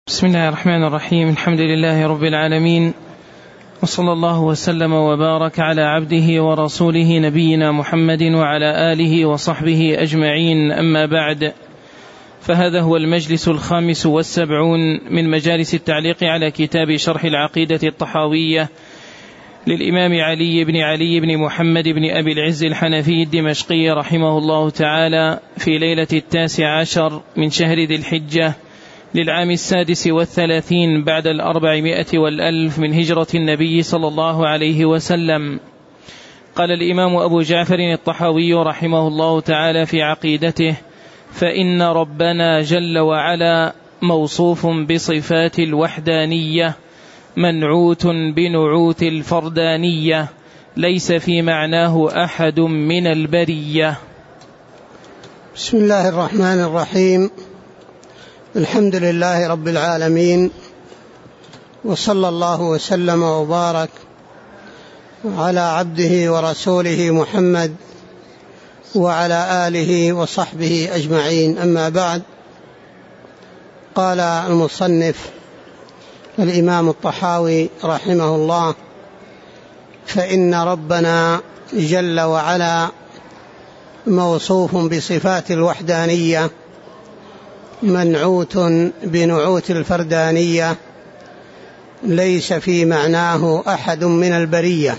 بسم الله الرحمن الرحيم. الحمد لله رب العالمين، وصلى الله وسلم وبارك على عبده ورسوله نبينا محمد وعلى آله وصحبه أجمعين، أما بعد، فهذا هو المجلس 75 من مجالس التعليق على كتاب شرح العقيدة الطحاوية للإمام علي بن محمد بن أبي العز الحنفي الدمشقي رحمه الله تعالى، في ليلة 19 من شهر ذي الحجة للعام 36 بعد 400 والألف من هجرة النبي صلى الله عليه وسلم. قال الإمام أبو جعفر الطحاوي رحمه الله تعالى في عقيدته: فإن ربنا جل وعلا موصوف بصفات الوحدانية منعوت بنعوت الفردانية، ليس في معناه أحد من البرية. بسم الله الرحمن الرحيم. الحمد لله رب العالمين، وصلى الله وسلم وبارك على عبده ورسوله محمد وعلى آله وصحبه أجمعين، أما بعد. قال المصنف الإمام الطحاوي رحمه الله: فإن ربنا جل وعلا موصوف بصفات الوحدانية منعوت بنعوت الفردانية، ليس في معناه أحد من البرية.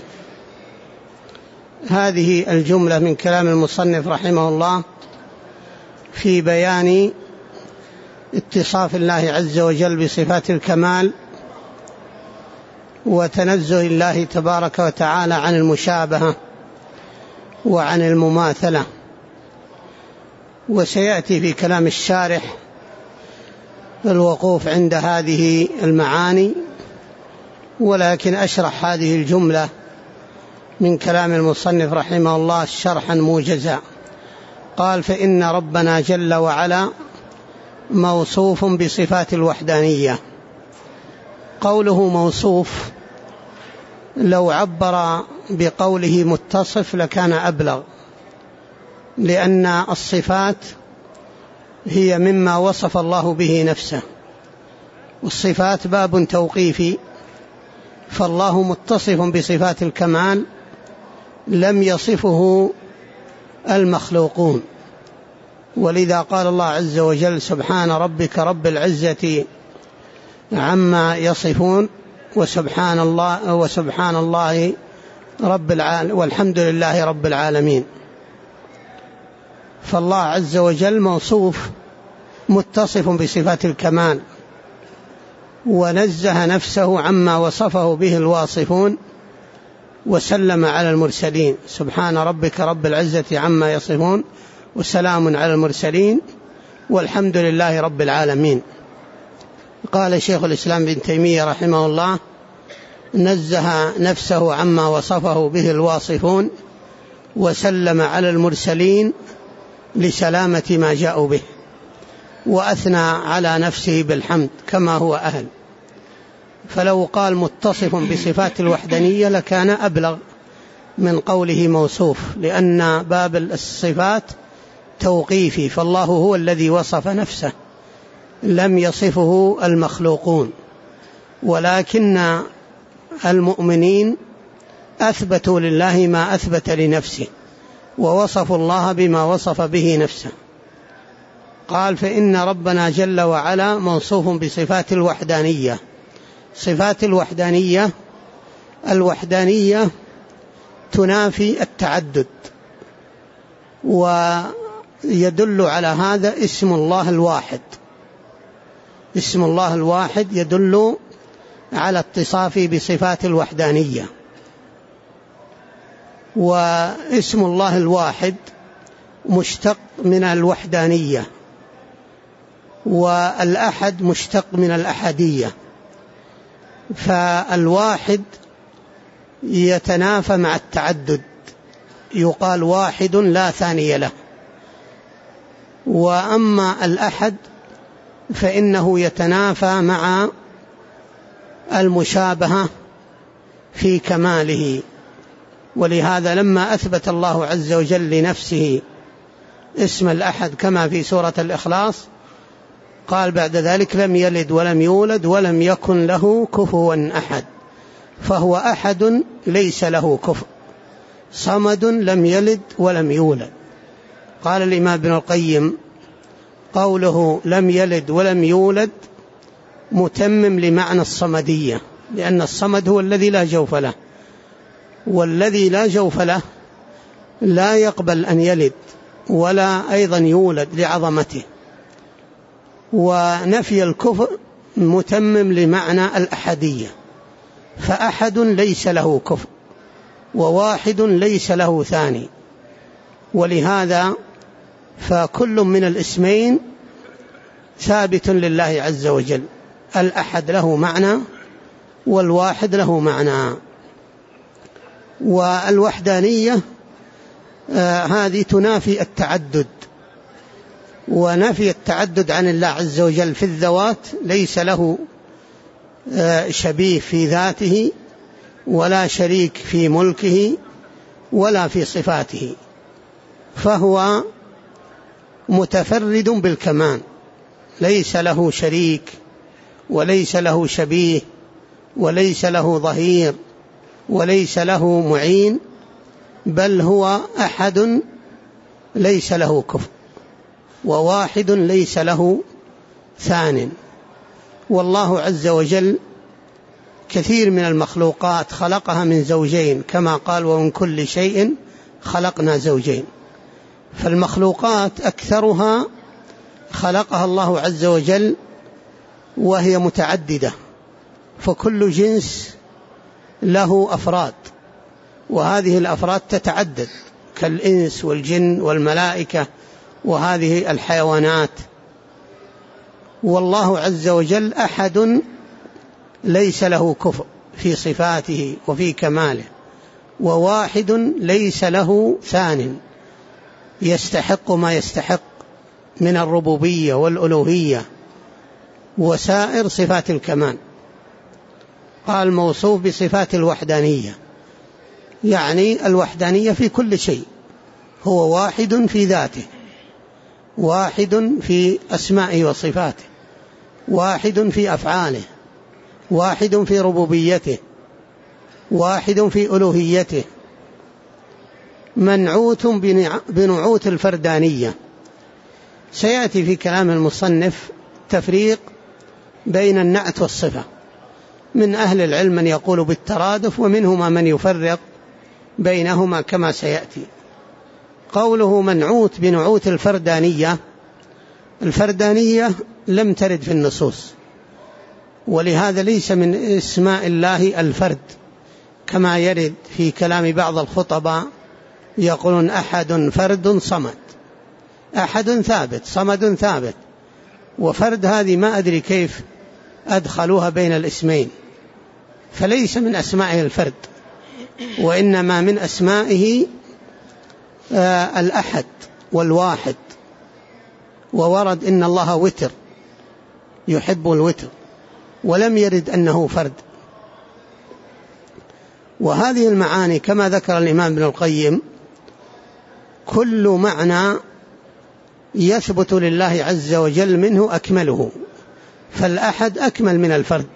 هذه الجملة من كلام المصنف رحمه الله في بيان اتصاف الله عز وجل بصفات الكمال وتنزه الله تبارك وتعالى عن المشابهة وعن المماثلة. وسيأتي في كلام الشارح الوقوف عند هذه المعاني، ولكن أشرح هذه الجملة من كلام المصنف رحمه الله شرحا موجزا. قال: فإن ربنا جل وعلا موصوف بصفات الوحدانية. قوله موصوف لو عبر بقوله متصف لكان أبلغ، لأن الصفات هي مما وصف الله به نفسه، والصفات باب توقيفي، فالله متصف بصفات الكمال لم يصفه المخلوقون، ولذا قال الله عز وجل: سبحان ربك رب العزة عما يصفون وسبحان الله والحمد لله رب العالمين. فالله عز وجل موصوف متصف بصفات الكمال، ونزه نفسه عما وصفه به الواصفون، وسلم على المرسلين: سبحان ربك رب العزة عما يصفون وسلام على المرسلين والحمد لله رب العالمين. قال شيخ الإسلام ابن تيمية رحمه الله: نزه نفسه عما وصفه به الواصفون وسلم على المرسلين لسلامة ما جاءوا به، وأثنى على نفسه بالحمد كما هو أهل. فلو قال متصف بصفات الوحدانية لكان أبلغ من قوله موصوف، لأن باب الصفات توقيفي، فالله هو الذي وصف نفسه لم يصفه المخلوقون، ولكن المؤمنين أثبتوا لله ما أثبت لنفسه ووصفوا الله بما وصف به نفسه. قال: فإن ربنا جل وعلا موصوف بصفات الوحدانية. صفات الوحدانية تنافي التعدد، ويدل على هذا اسم الله الواحد. اسم الله الواحد يدل على اتصافه بصفات الوحدانية، واسم الله الواحد مشتق من الوحدانية، والأحد مشتق من الأحدية، فالواحد يتنافى مع التعدد، يقال واحد لا ثاني له. وأما الأحد فإنه يتنافى مع المشابهة في كماله. ولهذا لما أثبت الله عز وجل لنفسه اسم الأحد كما في سورة الإخلاص قال بعد ذلك لم يلد ولم يولد ولم يكن له كفوا أحد، فهو أحد ليس له كفء، صمد لم يلد ولم يولد. قال الإمام ابن القيم قوله لم يلد ولم يولد متمم لمعنى الصمدية، لأن الصمد هو الذي لا جوف له، والذي لا جوف له لا يقبل أن يلد ولا أيضا يولد لعظمته. ونفي الكفء متمم لمعنى الأحدية، فأحد ليس له كفء وواحد ليس له ثاني، ولهذا فكل من الاسمين ثابت لله عز وجل، الأحد له معنى والواحد له معنى. والوحدانية هذه تنافي التعدد، ونفي التعدد عن الله عز وجل في الذوات، ليس له شبيه في ذاته ولا شريك في ملكه ولا في صفاته، فهو متفرد بالكمال، ليس له شريك وليس له شبيه وليس له ظهير وليس له معين، بل هو أحد ليس له كفء وواحد ليس له ثان. والله عز وجل كثير من المخلوقات خلقها من زوجين، كما قال ومن كل شيء خلقنا زوجين. فالمخلوقات أكثرها خلقها الله عز وجل وهي متعددة، فكل جنس له أفراد، وهذه الأفراد تتعدد كالإنس والجن والملائكة وهذه الحيوانات. والله عز وجل أحد ليس له كفء في صفاته وفي كماله، وواحد ليس له ثان يستحق ما يستحق من الربوبية والألوهية وسائر صفات الكمال. قال موصوف بصفات الوحدانية، يعني الوحدانية في كل شيء، هو واحد في ذاته، واحد في أسمائه وصفاته، واحد في أفعاله، واحد في ربوبيته، واحد في ألوهيته، منعوت بنعوت الفردانية. سيأتي في كلام المصنف تفريق بين النعت والصفة، من أهل العلم من يقول بالترادف، ومنهما من يفرق بينهما كما سيأتي. قوله منعوت بنعوت الفردانية، الفردانية لم ترد في النصوص، ولهذا ليس من اسماء الله الفرد، كما يرد في كلام بعض الخطباء يقولون أحد فرد صمد، أحد ثابت صمد ثابت، وفرد هذه ما أدري كيف أدخلوها بين الاسمين، فليس من أسمائه الفرد، وإنما من أسمائه الأحد والواحد. وورد إن الله وتر يحب الوتر، ولم يرد أنه فرد. وهذه المعاني كما ذكر الإمام ابن القيم كل معنى يثبت لله عز وجل منه أكمله، فالأحد أكمل من الفرد،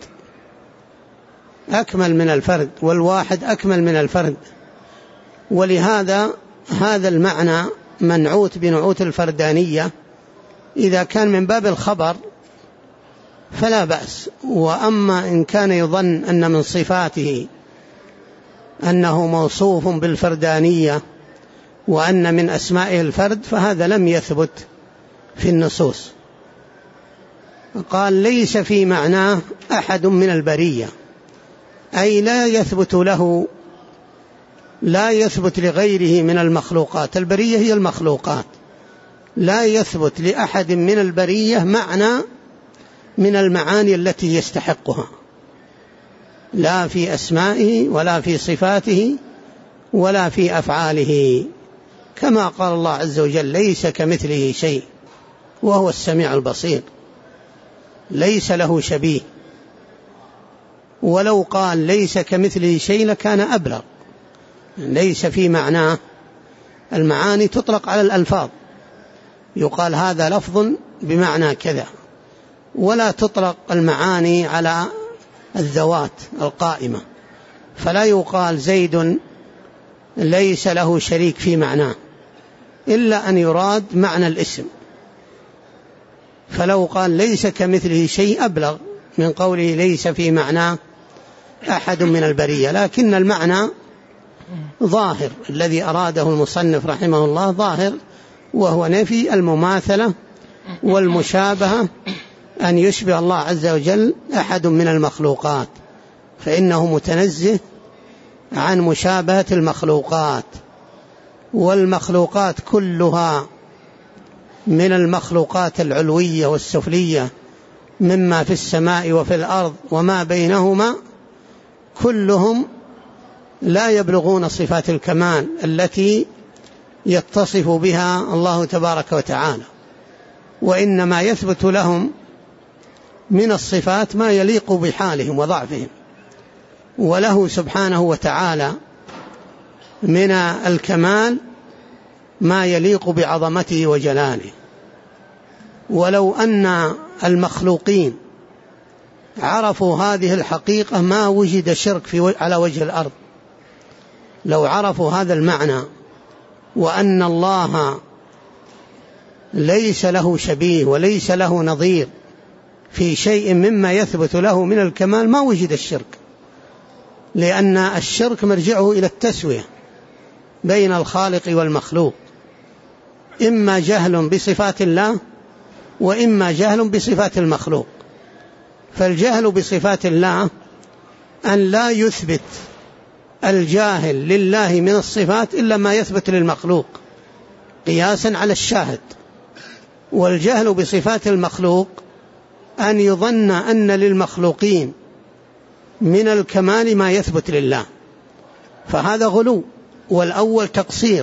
أكمل من الفرد، والواحد أكمل من الفرد. ولهذا هذا المعنى منعوت بنعوت الفردانية إذا كان من باب الخبر فلا بأس، وأما إن كان يظن أن من صفاته أنه موصوف بالفردانية وأن من أسمائه الفرد فهذا لم يثبت في النصوص. قال ليس في معناه أحد من البرية، أي لا يثبت له، لا يثبت لغيره من المخلوقات، البرية هي المخلوقات، لا يثبت لأحد من البرية معنى من المعاني التي يستحقها، لا في أسمائه ولا في صفاته ولا في أفعاله، كما قال الله عز وجل ليس كمثله شيء وهو السميع البصير، ليس له شبيه. ولو قال ليس كمثله شيء لكان أبلغ، ليس في معناه. المعاني تطلق على الألفاظ، يقال هذا لفظ بمعنى كذا، ولا تطلق المعاني على الذوات القائمة، فلا يقال زيد ليس له شريك في معناه إلا أن يراد معنى الاسم. فلو قال ليس كمثله شيء أبلغ من قوله ليس في معناه أحد من البرية، لكن المعنى ظاهر الذي أراده المصنف رحمه الله ظاهر، وهو نفي المماثلة والمشابهة، أن يشبه الله عز وجل أحد من المخلوقات، فإنه متنزه عن مشابهة المخلوقات، والمخلوقات كلها من المخلوقات العلوية والسفلية مما في السماء وفي الأرض وما بينهما كلهم لا يبلغون صفات الكمال التي يتصف بها الله تبارك وتعالى، وإنما يثبت لهم من الصفات ما يليق بحالهم وضعفهم، وله سبحانه وتعالى من الكمال ما يليق بعظمته وجلاله. ولو أن المخلوقين عرفوا هذه الحقيقة ما وجد شرك على وجه الأرض. لو عرفوا هذا المعنى، وأن الله ليس له شبيه وليس له نظير في شيء مما يثبت له من الكمال، ما وجد الشرك، لأن الشرك مرجعه إلى التسوية بين الخالق والمخلوق، إما جهل بصفات الله وإما جهل بصفات المخلوق. فالجهل بصفات الله أن لا يثبت الجاهل لله من الصفات إلا ما يثبت للمخلوق قياسا على الشاهد، والجهل بصفات المخلوق أن يظن أن للمخلوقين من الكمال ما يثبت لله، فهذا غلو، والأول تقصير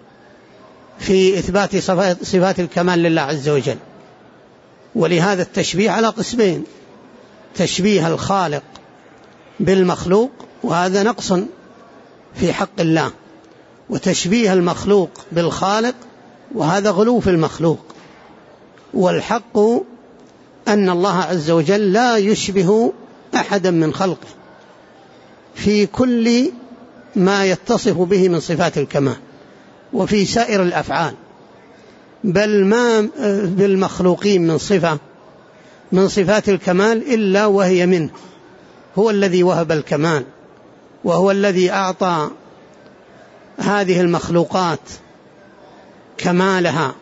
في إثبات صفات الكمال لله عز وجل. ولهذا التشبيه على قسمين: تشبيه الخالق بالمخلوق، وهذا نقص في حق الله، وتشبيه المخلوق بالخالق، وهذا غلو في المخلوق. والحق أن الله عز وجل لا يشبه أحدا من خلقه في كل ما يتصف به من صفات الكمال وفي سائر الأفعال، بل ما بالمخلوقين من صفة من صفات الكمال إلا وهي منه. هو الذي وهب الكمال، وهو الذي أعطى هذه المخلوقات كمالها،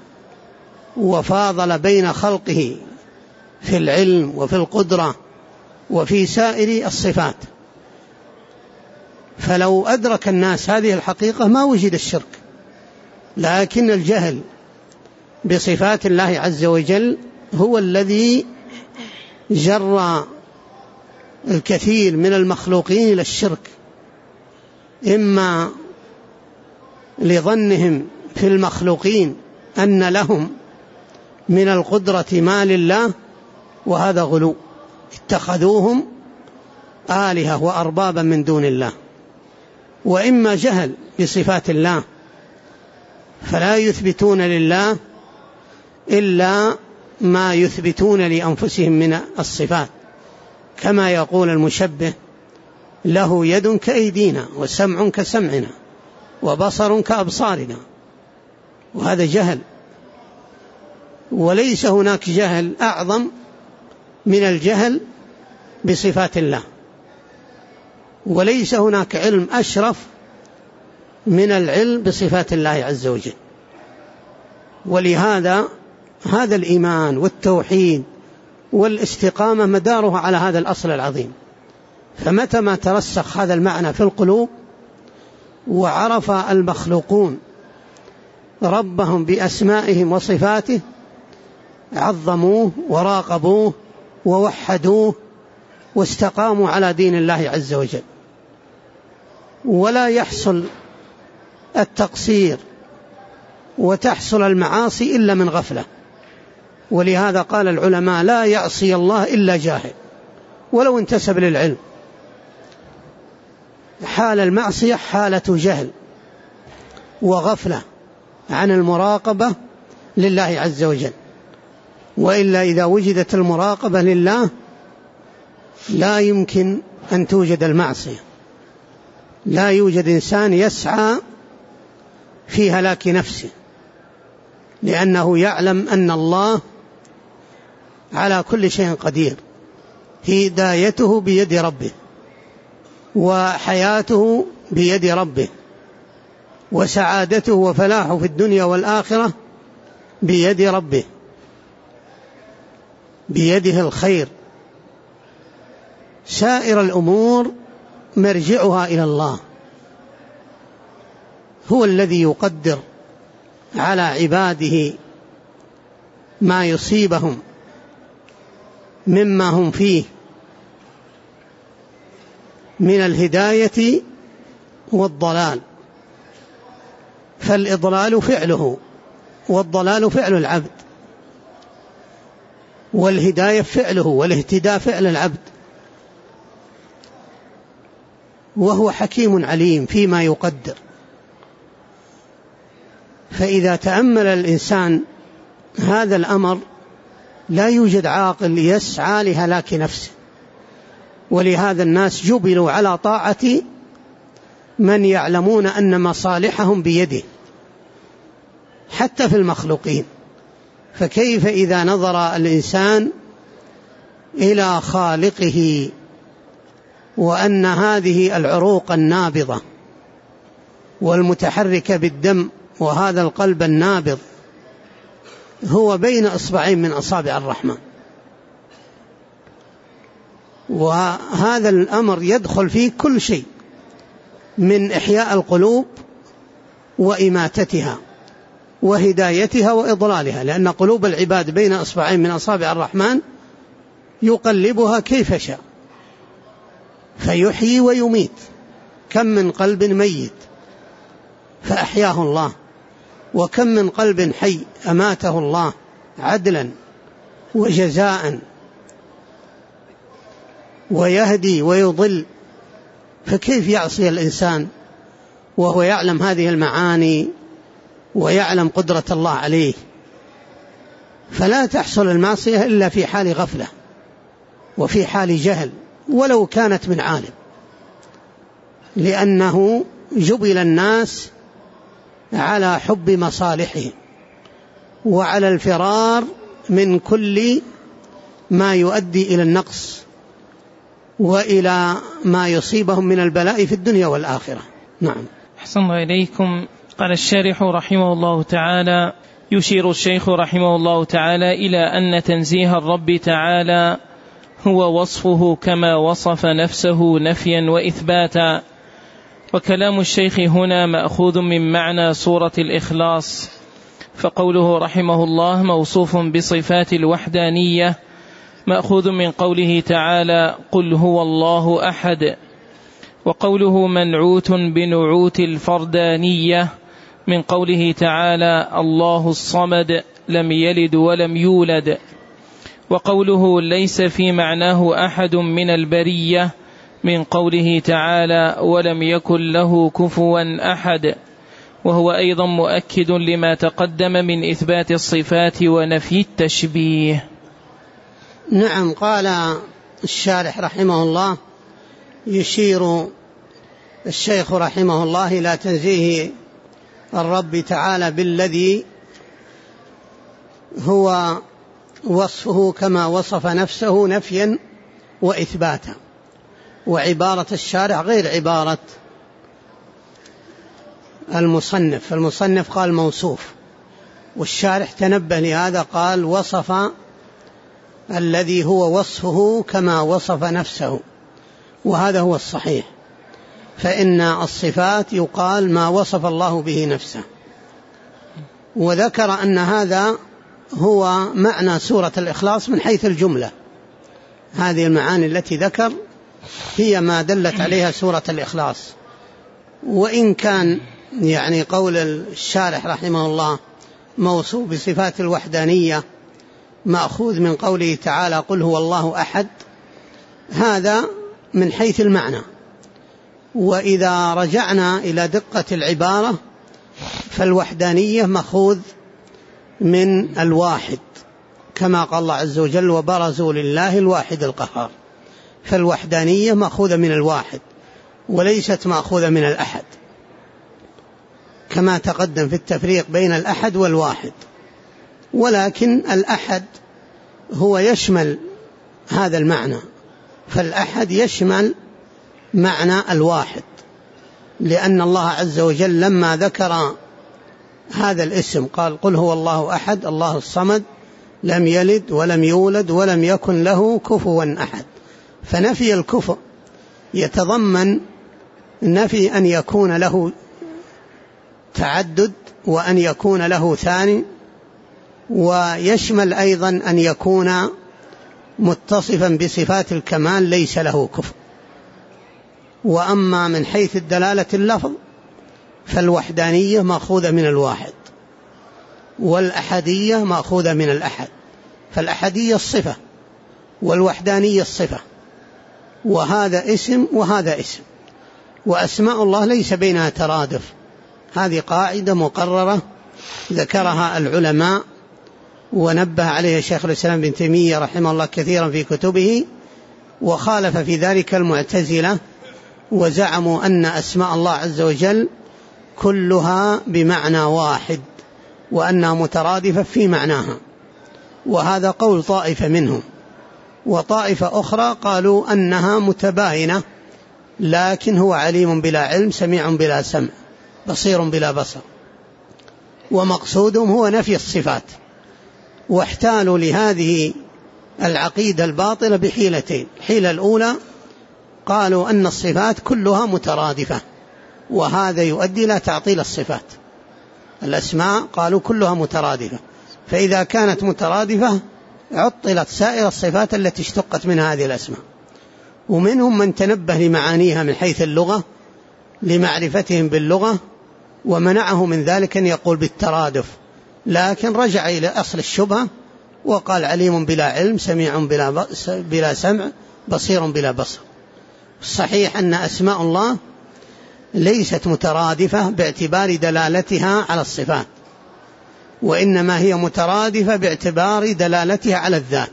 وفاضل بين خلقه في العلم وفي القدرة وفي سائر الصفات. فلو أدرك الناس هذه الحقيقة ما وجد الشرك، لكن الجهل بصفات الله عز وجل هو الذي جرى الكثير من المخلوقين إلى الشرك، إما لظنهم في المخلوقين أن لهم من القدرة ما لله، وهذا غلو، اتخذوهم آلهة وأربابا من دون الله، وإما جهل بصفات الله فلا يثبتون لله إلا ما يثبتون لأنفسهم من الصفات، كما يقول المشبه: له يد كأيدينا وسمع كسمعنا وبصر كأبصارنا. وهذا جهل، وليس هناك جهل أعظم من الجهل بصفات الله، وليس هناك علم أشرف من العلم بصفات الله عز وجل. ولهذا هذا الإيمان والتوحيد والاستقامة مدارها على هذا الأصل العظيم. فمتى ما ترسخ هذا المعنى في القلوب وعرف المخلوقون ربهم بأسمائهم وصفاته عظموه وراقبوه ووحدوه واستقاموا على دين الله عز وجل، ولا يحصل التقصير وتحصل المعاصي إلا من غفلة. ولهذا قال العلماء: لا يعصي الله إلا جاهل ولو انتسب للعلم. حال المعصية حالة جهل وغفلة عن المراقبة لله عز وجل. وإلا إذا وجدت المراقبة لله لا يمكن أن توجد المعصية. لا يوجد إنسان يسعى في هلاك نفسه، لأنه يعلم أن الله على كل شيء قدير. هدايته بيد ربه، وحياته بيد ربه، وسعادته وفلاحه في الدنيا والآخرة بيد ربه، بيده الخير. سائر الأمور مرجعها إلى الله، هو الذي يقدر على عباده ما يصيبهم مما هم فيه من الهداية والضلال. فالإضلال فعله، والضلال فعل العبد، والهداية فعله، والاهتداء فعل العبد. وهو حكيم عليم فيما يقدر. فإذا تأمل الإنسان هذا الأمر لا يوجد عاقل يسعى لهلاك نفسه. ولهذا الناس جبلوا على طاعة من يعلمون أن مصالحهم بيده حتى في المخلوقين. فكيف إذا نظر الإنسان إلى خالقه وأن هذه العروق النابضة والمتحركة بالدم وهذا القلب النابض هو بين إصبعين من أصابع الرحمن، وهذا الأمر يدخل فيه كل شيء من إحياء القلوب وإماتتها وهدايتها وإضلالها، لأن قلوب العباد بين إصبعين من أصابع الرحمن يقلبها كيف شاء فيحيي ويميت. كم من قلب ميت فأحياه الله، وكم من قلب حي أماته الله عدلا وجزاء، ويهدي ويضل. فكيف يعصي الإنسان وهو يعلم هذه المعاني ويعلم قدرة الله عليه؟ فلا تحصل المعصية إلا في حال غفلة وفي حال جهل، ولو كانت من عالم، لأنه جبل الناس على حب مصالحهم وعلى الفرار من كل ما يؤدي إلى النقص وإلى ما يصيبهم من البلاء في الدنيا والآخرة. نعم. أحسن الله إليكم. قال الشارح رحمه الله تعالى: يشير الشيخ رحمه الله تعالى إلى أن تنزيه الرب تعالى هو وصفه كما وصف نفسه نفيا وإثباتا. وكلام الشيخ هنا مأخوذ من معنى سورة الإخلاص، فقوله رحمه الله موصوف بصفات الوحدانية مأخوذ من قوله تعالى: قل هو الله أحد. وقوله منعوت بنعوت الفردانية من قوله تعالى: الله الصمد لم يلد ولم يولد. وقوله ليس في معناه أحد من البرية من قوله تعالى: ولم يكن له كفوا أحد، وهو أيضا مؤكد لما تقدم من إثبات الصفات ونفي التشبيه. نعم. قال الشارح رحمه الله: يشير الشيخ رحمه الله إلى تنزيه الرب تعالى بالذي هو وصفه كما وصف نفسه نفيا وإثباتا. وعبارة الشارع غير عبارة المصنف. المصنف قال موصوف، والشارح تنبه لهذا قال وصف الذي هو وصفه كما وصف نفسه، وهذا هو الصحيح. فإن الصفات يقال ما وصف الله به نفسه. وذكر أن هذا هو معنى سورة الإخلاص من حيث الجملة. هذه المعاني التي ذكر هي ما دلت عليها سورة الإخلاص. وإن كان يعني قول الشارح رحمه الله موصوف بصفات الوحدانية مأخوذ من قوله تعالى: قل هو الله أحد، هذا من حيث المعنى. وإذا رجعنا إلى دقة العبارة فالوحدانية مأخوذ من الواحد، كما قال الله عز وجل وبرزوا لله الواحد القهار. فالوحدانية مأخوذة من الواحد وليست مأخوذة من الأحد، كما تقدم في التفريق بين الأحد والواحد. ولكن الأحد هو يشمل هذا المعنى، فالأحد يشمل معنى الواحد، لأن الله عز وجل لما ذكر هذا الاسم قال قل هو الله أحد الله الصمد لم يلد ولم يولد ولم يكن له كفوا أحد. فنفي الكفء يتضمن نفي أن يكون له تعدد وأن يكون له ثاني، ويشمل أيضا أن يكون متصفا بصفات الكمال ليس له كفء. وأما من حيث الدلالة اللفظ فالوحدانية مأخوذة من الواحد، والأحدية مأخوذة من الأحد. فالأحدية الصفة والوحدانية الصفة، وهذا اسم وهذا اسم. وأسماء الله ليس بينها ترادف، هذه قاعدة مقررة ذكرها العلماء ونبه عليها شيخ الإسلام ابن تيمية رحمه الله كثيرا في كتبه، وخالف في ذلك المعتزلة وزعموا أن أسماء الله عز وجل كلها بمعنى واحد وأنها مترادفة في معناها، وهذا قول طائفة منهم. وطائفة أخرى قالوا أنها متباينة، لكن هو عليم بلا علم سميع بلا سمع بصير بلا بصر، ومقصودهم هو نفي الصفات. واحتالوا لهذه العقيدة الباطلة بحيلتين: الحيلة الأولى قالوا أن الصفات كلها مترادفة، وهذا يؤدي إلى تعطيل الصفات. الأسماء قالوا كلها مترادفة، فإذا كانت مترادفة عطلت سائر الصفات التي اشتقت من هذه الأسماء. ومنهم من تنبه لمعانيها من حيث اللغة لمعرفتهم باللغة، ومنعه من ذلك أن يقول بالترادف، لكن رجع إلى أصل الشبهة وقال عليم بلا علم سميع بلا سمع بصير بلا بصر. الصحيح أن أسماء الله ليست مترادفة باعتبار دلالتها على الصفات، وإنما هي مترادفة باعتبار دلالتها على الذات،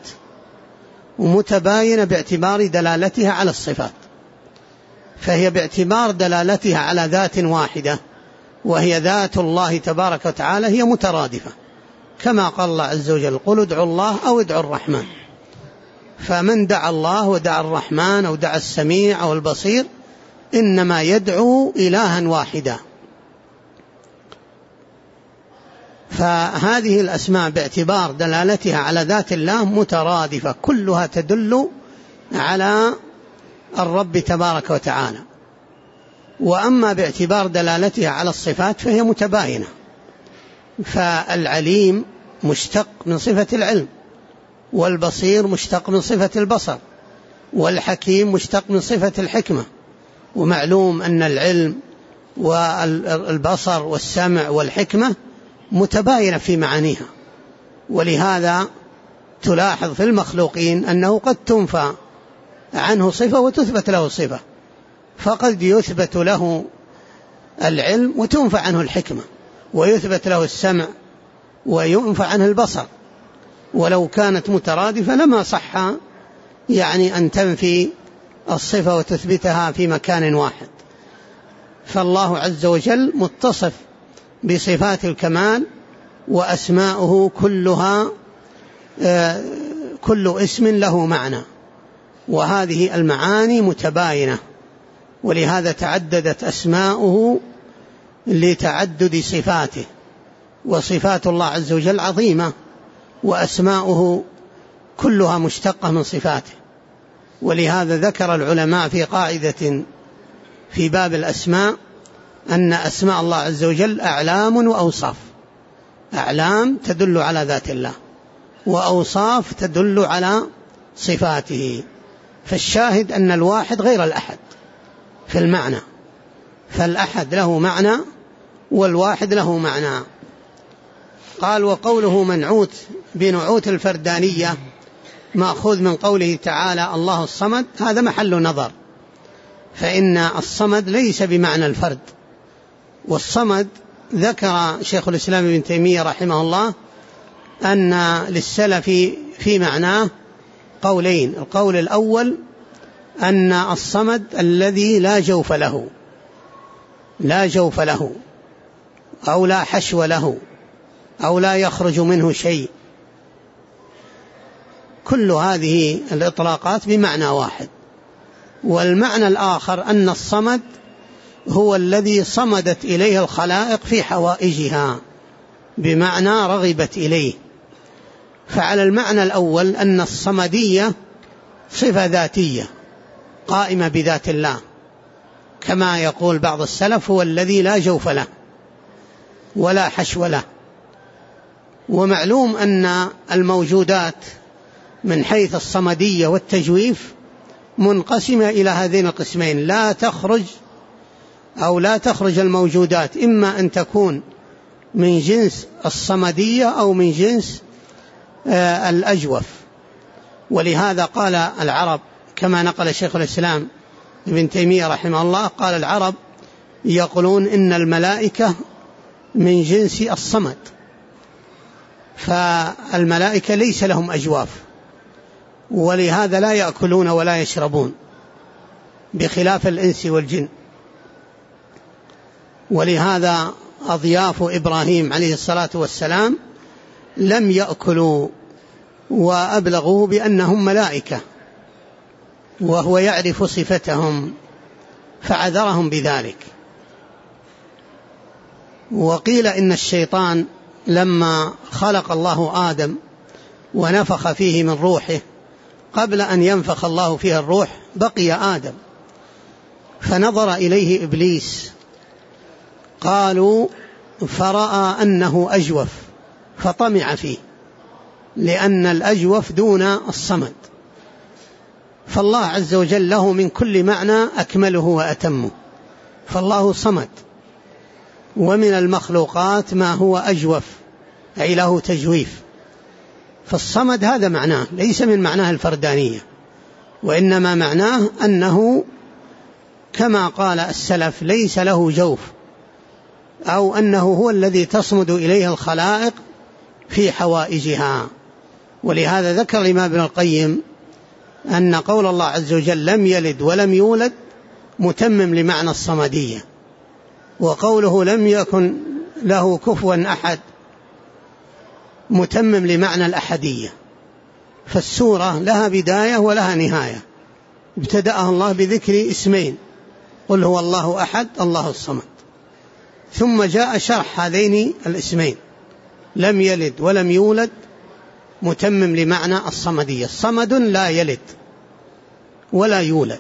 ومتباينة باعتبار دلالتها على الصفات. فهي باعتبار دلالتها على ذات واحدة وهي ذات الله تبارك وتعالى هي مترادفة، كما قال الله عز وجل قل ادعوا الله أو ادعوا الرحمن. فمن دعا الله ودعا الرحمن أو دعا السميع أو البصير إنما يدعو إلها واحدا. فهذه الأسماء باعتبار دلالتها على ذات الله مترادفة، كلها تدل على الرب تبارك وتعالى. وأما باعتبار دلالتها على الصفات فهي متباينة، فالعليم مشتق من صفة العلم، والبصير مشتق من صفة البصر، والحكيم مشتق من صفة الحكمة. ومعلوم أن العلم والبصر والسمع والحكمة متباينة في معانيها، ولهذا تلاحظ في المخلوقين أنه قد تنفى عنه صفة وتثبت له صفة، فقد يثبت له العلم وتنفى عنه الحكمة، ويثبت له السمع وينفى عنه البصر. ولو كانت مترادفة لما صح أن تنفي الصفة وتثبتها في مكان واحد. فالله عز وجل متصف بصفات الكمال، وأسماؤه كلها كل اسم له معنى، وهذه المعاني متباينة، ولهذا تعددت أسماؤه لتعدد صفاته. وصفات الله عز وجل عظيمة، وأسماؤه كلها مشتقة من صفاته. ولهذا ذكر العلماء في قاعدة في باب الأسماء أن أسماء الله عز وجل أعلام وأوصاف. أعلام تدل على ذات الله، وأوصاف تدل على صفاته. فالشاهد أن الواحد غير الأحد في المعنى، فالأحد له معنى والواحد له معنى. قال وقوله منعوت بنعوت الفردانية مأخوذ من قوله تعالى الله الصمد، هذا محل نظر، فإن الصمد ليس بمعنى الفرد. والصمد ذكر شيخ الإسلام ابن تيمية رحمه الله أن للسلف في معناه قولين. القول الأول أن الصمد الذي لا جوف له، لا جوف له أو لا حشو له أو لا يخرج منه شيء، كل هذه الإطلاقات بمعنى واحد. والمعنى الآخر أن الصمد هو الذي صمدت إليه الخلائق في حوائجها، بمعنى رغبت إليه. فعلى المعنى الأول أن الصمدية صفة ذاتية قائمة بذات الله، كما يقول بعض السلف هو الذي لا جوف له ولا حشو له. ومعلوم أن الموجودات من حيث الصمدية والتجويف منقسمة إلى هذين القسمين، لا تخرج الموجودات إما أن تكون من جنس الصمدية أو من جنس الأجوف. ولهذا قال العرب كما نقل شيخ الإسلام ابن تيمية رحمه الله، قال العرب يقولون إن الملائكة من جنس الصمد، فالملائكة ليس لهم أجواف، ولهذا لا يأكلون ولا يشربون بخلاف الإنس والجن. ولهذا أضياف إبراهيم عليه الصلاة والسلام لم يأكلوا وأبلغوه بأنهم ملائكة، وهو يعرف صفتهم فعذرهم بذلك. وقيل إن الشيطان لما خلق الله آدم ونفخ فيه من روحه، قبل أن ينفخ الله فيه الروح بقي آدم، فنظر إليه إبليس، قالوا فرأى أنه أجوف فطمع فيه، لأن الأجوف دون الصمد. فالله عز وجل له من كل معنى أكمله وأتمه، فالله صمد. ومن المخلوقات ما هو أجوف أي له تجويف، فالصمد هذا معناه ليس من معناه الفردانية، وإنما معناه أنه كما قال السلف ليس له جوف، أو أنه هو الذي تصمد إليه الخلائق في حوائجها. ولهذا ذكر الإمام ابن القيم أن قول الله عز وجل لم يلد ولم يولد متمم لمعنى الصمدية، وقوله لم يكن له كفوا أحد متمم لمعنى الأحدية. فالسورة لها بداية ولها نهاية، ابتدأها الله بذكر اسمين، قل هو الله أحد الله الصمد، ثم جاء شرح هذين الاسمين لم يلد ولم يولد متمم لمعنى الصمدية. صمد لا يلد ولا يولد،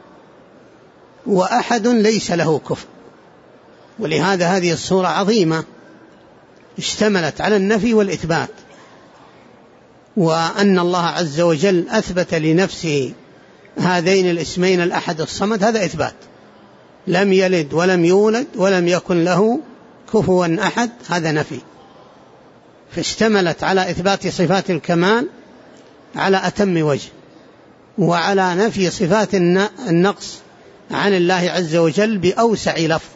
وأحد ليس له كفء. ولهذا هذه السورة عظيمة اشتملت على النفي والإثبات، وأن الله عز وجل أثبت لنفسه هذين الاسمين الأحد الصمد، هذا إثبات. لم يلد ولم يولد ولم يكن له كفوا أحد، هذا نفي. فاشتملت على إثبات صفات الكمال على أتم وجه، وعلى نفي صفات النقص عن الله عز وجل بأوسع لفظ.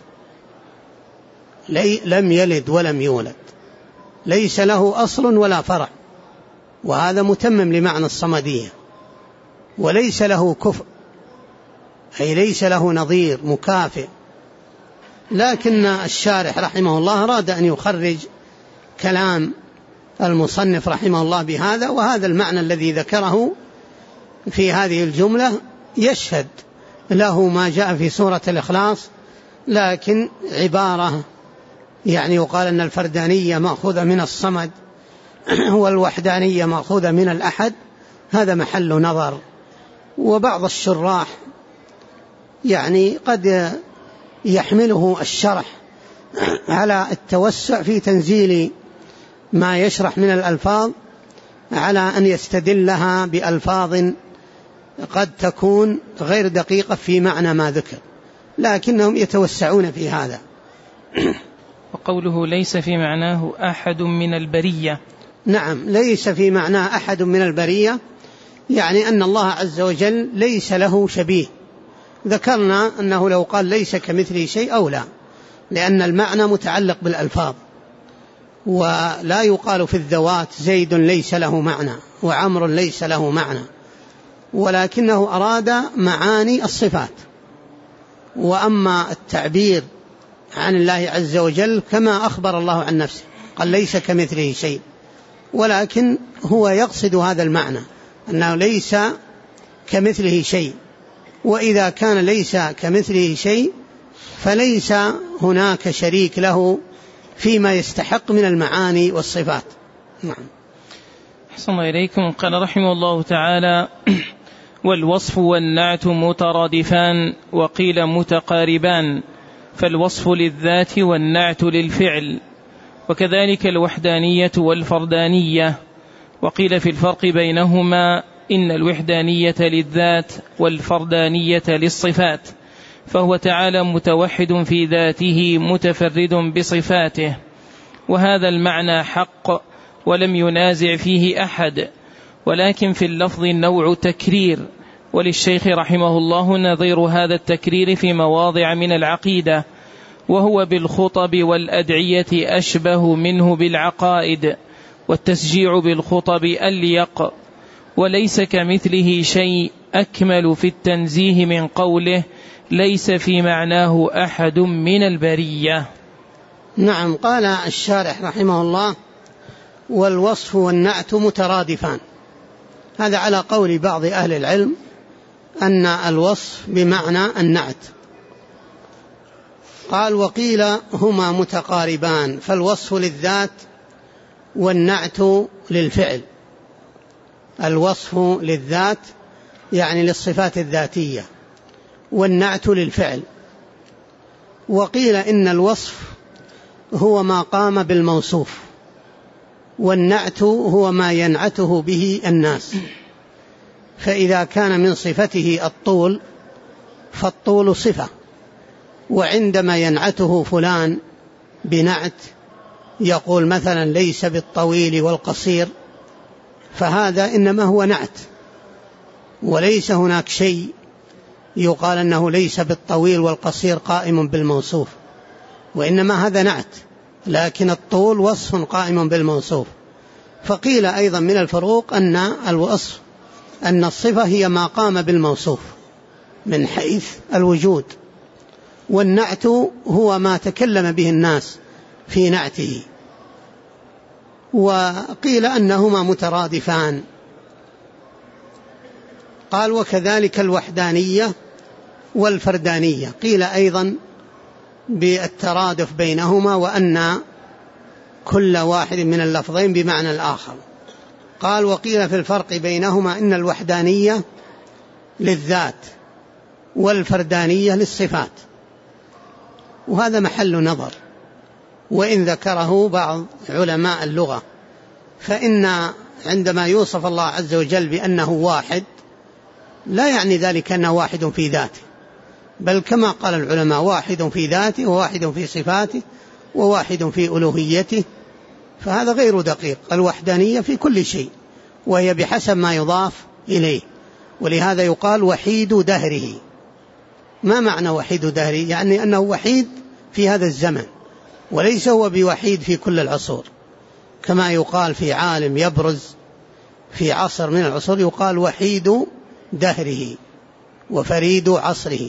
لم يلد ولم يولد، ليس له أصل ولا فرع، وهذا متمم لمعنى الصمدية. وليس له كفء أي ليس له نظير مكافئ. لكن الشارح رحمه الله أراد أن يخرج كلام المصنف رحمه الله بهذا، وهذا المعنى الذي ذكره في هذه الجملة يشهد له ما جاء في سورة الإخلاص، لكن عبارة يعني يقال أن الفردانية مأخوذة من الصمد والوحدانية مأخوذة من الأحد، هذا محل نظر. وبعض الشراح يعني قد يحمله الشرح على التوسع في تنزيل ما يشرح من الألفاظ على أن يستدلها بألفاظ قد تكون غير دقيقة في معنى ما ذكر، لكنهم يتوسعون في هذا. وقوله ليس في معناه أحد من البرية، نعم، ليس في معناه أحد من البرية، يعني أن الله عز وجل ليس له شبيه. ذكرنا أنه لو قال ليس كمثله شيء أو لا، لأن المعنى متعلق بالألفاظ، ولا يقال في الذوات زيد ليس له معنى وعمر ليس له معنى، ولكنه أراد معاني الصفات. وأما التعبير عن الله عز وجل كما أخبر الله عن نفسه قال ليس كمثله شيء، ولكن هو يقصد هذا المعنى أنه ليس كمثله شيء، وإذا كان ليس كمثله شيء فليس هناك شريك له فيما يستحق من المعاني والصفات. نعم. أحسن الله إليكم. قال رحمه الله تعالى: والوصف والنعت مترادفان وقيل متقاربان، فالوصف للذات والنعت للفعل، وكذلك الوحدانية والفردانية. وقيل في الفرق بينهما إن الوحدانية للذات والفردانية للصفات، فهو تعالى متوحد في ذاته متفرد بصفاته، وهذا المعنى حق ولم ينازع فيه أحد، ولكن في اللفظ نوع تكرير، وللشيخ رحمه الله نظير هذا التكرير في مواضع من العقيدة، وهو بالخطب والأدعية أشبه منه بالعقائد، والتسجيع بالخطب أليق. وليس كمثله شيء أكمل في التنزيه من قوله ليس في معناه أحد من البرية. نعم. قال الشارح رحمه الله: والوصف والنعت مترادفان. هذا على قول بعض أهل العلم أن الوصف بمعنى النعت. قال: وقيل هما متقاربان، فالوصف للذات والنعت للفعل. الوصف للذات يعني للصفات الذاتية، والنعت للفعل. وقيل إن الوصف هو ما قام بالموصوف، والنعت هو ما ينعته به الناس. فإذا كان من صفته الطول فالطول صفة، وعندما ينعته فلان بنعت يقول مثلا ليس بالطويل والقصير، فهذا إنما هو نعت، وليس هناك شيء يقال أنه ليس بالطويل والقصير قائم بالموصوف، وإنما هذا نعت، لكن الطول وصف قائم بالموصوف. فقيل أيضا من الفروق أن الوصف أن الصفة هي ما قام بالموصوف من حيث الوجود، والنعت هو ما تكلم به الناس في نعته. وقيل أنهما مترادفان. قال: وكذلك الوحدانية والفردانية. قيل أيضا بالترادف بينهما، وأن كل واحد من اللفظين بمعنى الآخر. قال: وقيل في الفرق بينهما إن الوحدانية للذات والفردانية للصفات، وهذا محل نظر، وإن ذكره بعض علماء اللغة. فإن عندما يوصف الله عز وجل بأنه واحد لا يعني ذلك أنه واحد في ذاته، بل كما قال العلماء واحد في ذاته وواحد في صفاته وواحد في ألوهيته، فهذا غير دقيق. الوحدانية في كل شيء، وهي بحسب ما يضاف إليه، ولهذا يقال وحيد دهره. ما معنى وحيد دهره؟ يعني أنه وحيد في هذا الزمن، وليس هو بوحيد في كل العصور، كما يقال في عالم يبرز في عصر من العصور يقال وحيد دهره وفريد عصره.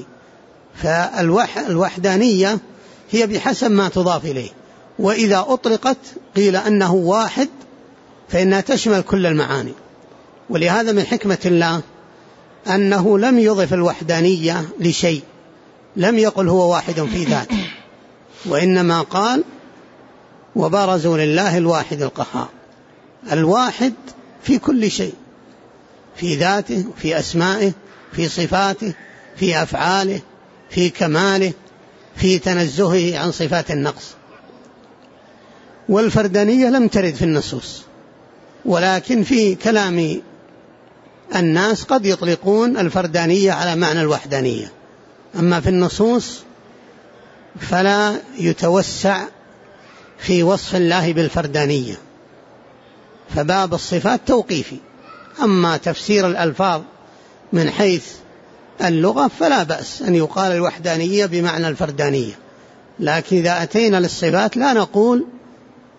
فالوحدانية هي بحسب ما تضاف إليه، وإذا أطلقت قيل أنه واحد فإنها تشمل كل المعاني. ولهذا من حكمة الله أنه لم يضف الوحدانية لشيء، لم يقل هو واحد في ذاته، وإنما قال وبرزوا لله الواحد القهار. الواحد في كل شيء، في ذاته، في أسمائه، في صفاته، في أفعاله، في كماله، في تنزهه عن صفات النقص. والفردانية لم ترد في النصوص، ولكن في كلام الناس قد يطلقون الفردانية على معنى الوحدانية، أما في النصوص فلا يتوسع في وصف الله بالفردانية، فباب الصفات توقيفي. أما تفسير الألفاظ من حيث اللغة فلا بأس أن يقال الوحدانية بمعنى الفردانية، لكن إذا أتينا للصفات لا نقول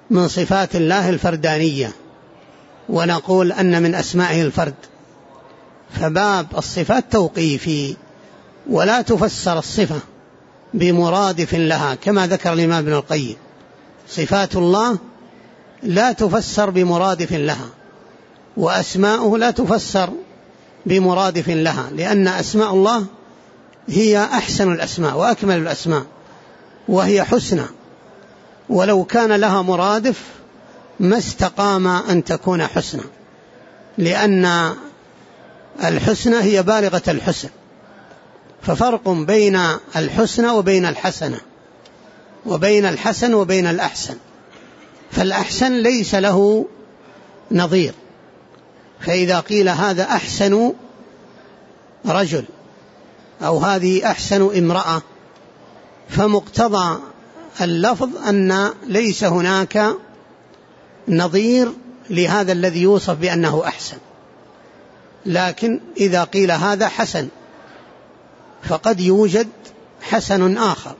من صفات الله الفردانية، ونقول أن من أسمائه الفرد. فباب الصفات توقيفي، ولا تفسر الصفة بمرادف لها، كما ذكر الإمام ابن القيم. صفات الله لا تفسر بمرادف لها، وأسماؤه لا تفسر بمرادف لها، لأن أسماء الله هي أحسن الأسماء وأكمل الأسماء، وهي حسنى، ولو كان لها مرادف ما استقام أن تكون حسنى، لأن الحسنى هي بالغة الحسن. ففرق بين الحسنى وبين الحسنة، وبين الحسن وبين الأحسن. فالأحسن ليس له نظير، فإذا قيل هذا أحسن رجل أو هذه أحسن امرأة، فمقتضى اللفظ أن ليس هناك نظير لهذا الذي يوصف بأنه أحسن. لكن إذا قيل هذا حسن فقد يوجد حسن آخر،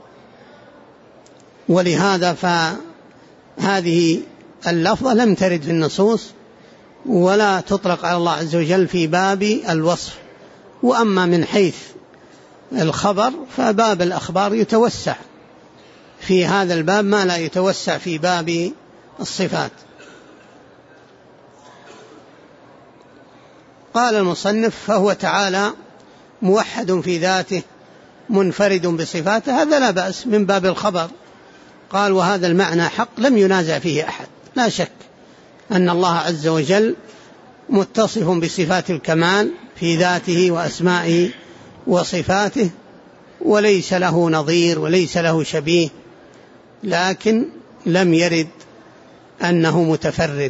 ولهذا فهذه اللفظة لم ترد في النصوص ولا تطلق على الله عز وجل في باب الوصف. وأما من حيث الخبر فباب الأخبار يتوسع في هذا الباب ما لا يتوسع في باب الصفات. قال المصنف: فهو تعالى موحد في ذاته منفرد بصفاته، هذا لا بأس من باب الخبر. قال: وهذا المعنى حق لم ينازع فيه أحد. لا شك أن الله عز وجل متصف بصفات الكمال في ذاته وأسمائه وصفاته، وليس له نظير وليس له شبيه، لكن لم يرد أنه متفرد.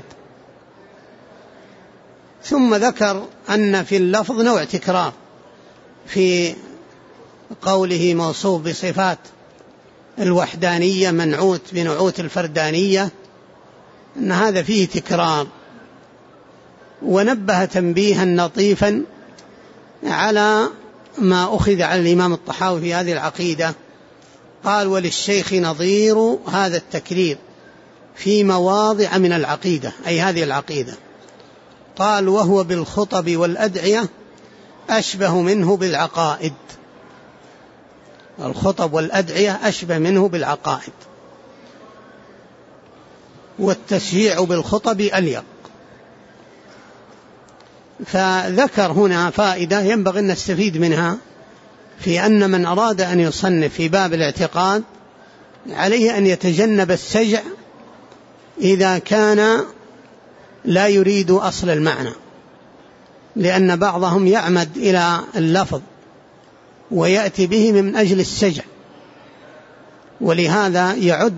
ثم ذكر أن في اللفظ نوع تكرار في قوله موصوف بصفات الوحدانية منعوت بنعوت الفردانية، أن هذا فيه تكرار. ونبه تنبيها لطيفا على ما أخذ على الإمام الطحاوي في هذه العقيدة. قال: وللشيخ نظير هذا التكرير في مواضع من العقيدة، أي هذه العقيدة. قال: وهو بالخطب والأدعية أشبه منه بالعقائد. الخطب والأدعية أشبه منه بالعقائد، والتشجيع بالخطب أليق. فذكر هنا فائدة ينبغي أن نستفيد منها، في أن من أراد أن يصنف في باب الاعتقاد عليه أن يتجنب السجع إذا كان لا يريد أصل المعنى، لأن بعضهم يعمد إلى اللفظ ويأتي به من أجل السجع. ولهذا يعد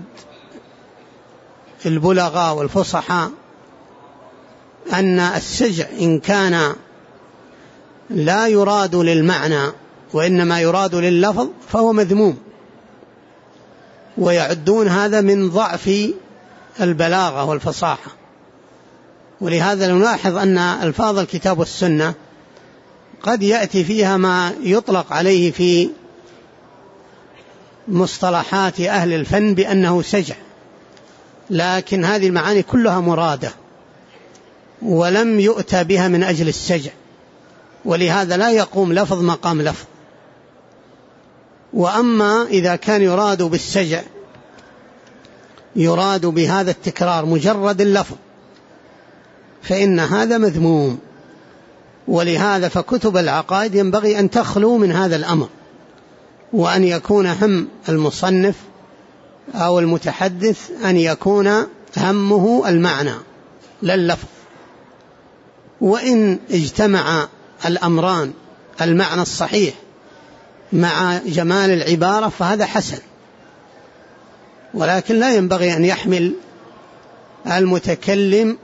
البلغاء والفصحاء أن السجع إن كان لا يراد للمعنى وإنما يراد لللفظ فهو مذموم، ويعدون هذا من ضعف البلاغة والفصاحة. ولهذا نلاحظ أن ألفاظ الكتاب والسنة قد يأتي فيها ما يطلق عليه في مصطلحات أهل الفن بأنه سجع، لكن هذه المعاني كلها مرادة ولم يؤتى بها من أجل السجع، ولهذا لا يقوم لفظ مقام لفظ. وأما إذا كان يراد بالسجع يراد بهذا التكرار مجرد اللفظ فإن هذا مذموم. ولهذا فكتب العقائد ينبغي أن تخلو من هذا الأمر، وأن يكون هم المصنف أو المتحدث أن يكون همه المعنى لا اللفظ. وإن اجتمع الأمران المعنى الصحيح مع جمال العبارة فهذا حسن، ولكن لا ينبغي أن يحمل المتكلم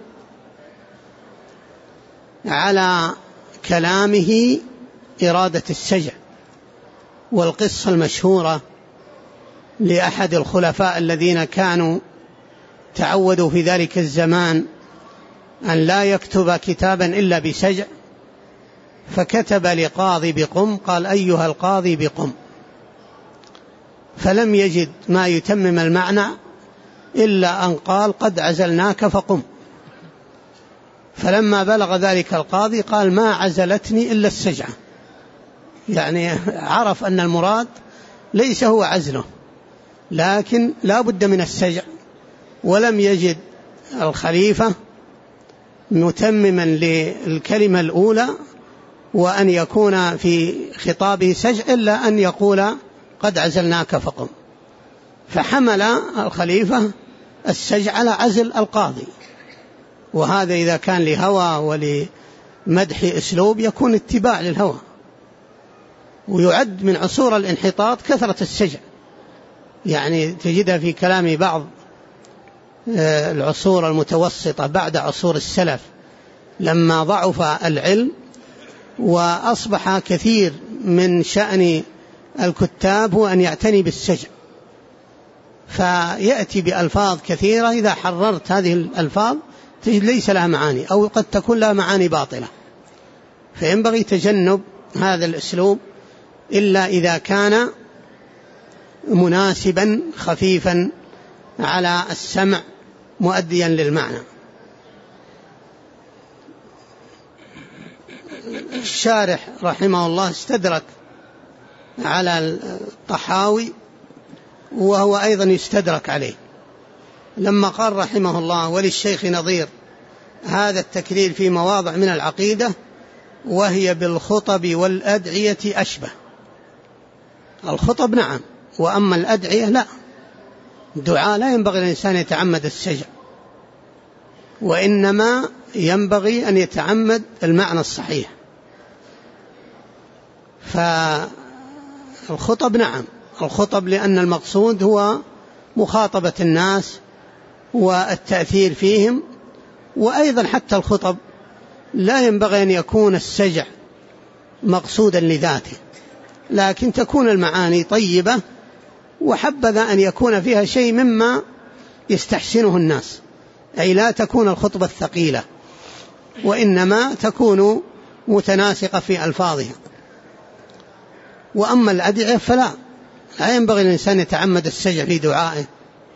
على كلامه إرادة السجع. والقصة المشهورة لأحد الخلفاء الذين كانوا تعودوا في ذلك الزمان أن لا يكتب كتابا إلا بسجع، فكتب لقاضي بقم، قال: أيها القاضي بقم، فلم يجد ما يتمم المعنى إلا أن قال قد عزلناك فقم. فلما بلغ ذلك القاضي قال ما عزلتني إلا السجعة، يعني عرف أن المراد ليس هو عزله لكن لا بد من السجع. ولم يجد الخليفة متمما للكلمة الأولى وأن يكون في خطابه سجع إلا أن يقول قد عزلناك فقم، فحمل الخليفة السجع على عزل القاضي. وهذا إذا كان لهوى ولمدح أسلوب يكون اتباع للهوى. ويعد من عصور الانحطاط كثرة السجع، يعني تجدها في كلام بعض العصور المتوسطة بعد عصور السلف لما ضعف العلم وأصبح كثير من شأن الكتاب هو أن يعتني بالسجع، فيأتي بألفاظ كثيرة إذا حررت هذه الألفاظ تجد ليس لها معاني أو قد تكون لها معاني باطلة. فينبغي تجنب هذا الأسلوب إلا إذا كان مناسبا خفيفا على السمع مؤديا للمعنى. الشارح رحمه الله استدرك على الطحاوي وهو أيضا يستدرك عليه لما قال رحمه الله وللشيخ نظير هذا التكرير في مواضع من العقيدة وهي بالخطب والأدعية أشبه. الخطب نعم، وأما الأدعية لا. الدعاء لا ينبغي للإنسان يتعمد السجع، وإنما ينبغي أن يتعمد المعنى الصحيح. فالخطب نعم، الخطب لأن المقصود هو مخاطبة الناس والتأثير فيهم. وأيضا حتى الخطب لا ينبغي أن يكون السجع مقصودا لذاته، لكن تكون المعاني طيبة وحبذا أن يكون فيها شيء مما يستحسنه الناس، أي لا تكون الخطبة الثقيلة وإنما تكون متناسقة في ألفاظها. وأما الأدعية فلا ينبغي الإنسان يتعمد السجع في دعائه،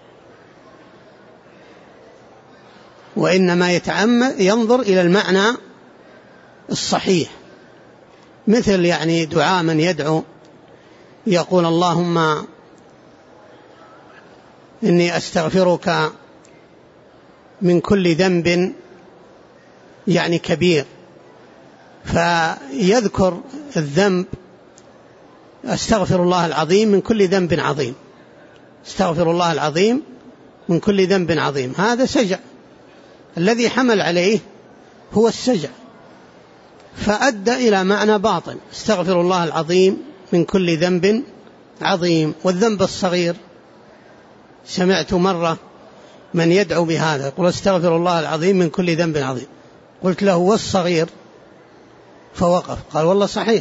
وإنما ينظر إلى المعنى الصحيح. مثل يعني دعاء من يدعو يقول اللهم إني أستغفرك من كل ذنب يعني كبير، فيذكر الذنب أستغفر الله العظيم من كل ذنب عظيم، استغفر الله العظيم من كل ذنب عظيم. هذا سجع، الذي حمل عليه هو السجع، فأدى إلى معنى باطل. استغفر الله العظيم من كل ذنب عظيم. والذنب الصغير سمعت مرة من يدعو بهذا يقول استغفر الله العظيم من كل ذنب عظيم، قلت له والصغير؟ فوقف قال والله صحيح.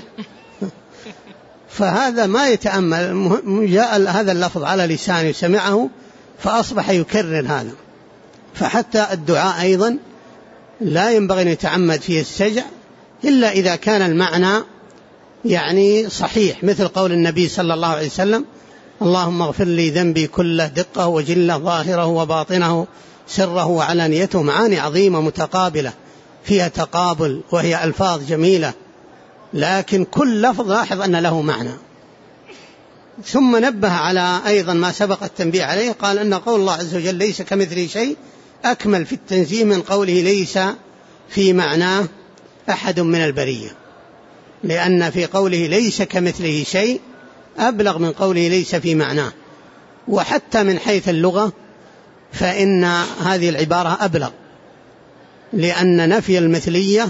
فهذا ما يتأمل، جاء هذا اللفظ على لسانه سمعه فأصبح يكرر هذا. فحتى الدعاء أيضا لا ينبغي أن يتعمد فيه السجع إلا إذا كان المعنى يعني صحيح، مثل قول النبي صلى الله عليه وسلم اللهم اغفر لي ذنبي كله دقه وجله ظاهره وباطنه سره وعلانيته. معاني عظيمة متقابلة فيها تقابل وهي ألفاظ جميلة، لكن كل لفظ لاحظ أن له معنى. ثم نبه على أيضا ما سبق التنبيه عليه، قال أن قول الله عز وجل ليس كمثله شيء أكمل في التنزيه من قوله ليس في معناه أحد من البرية، لأن في قوله ليس كمثله شيء أبلغ من قوله ليس في معناه. وحتى من حيث اللغة فإن هذه العبارة أبلغ، لأن نفي المثلية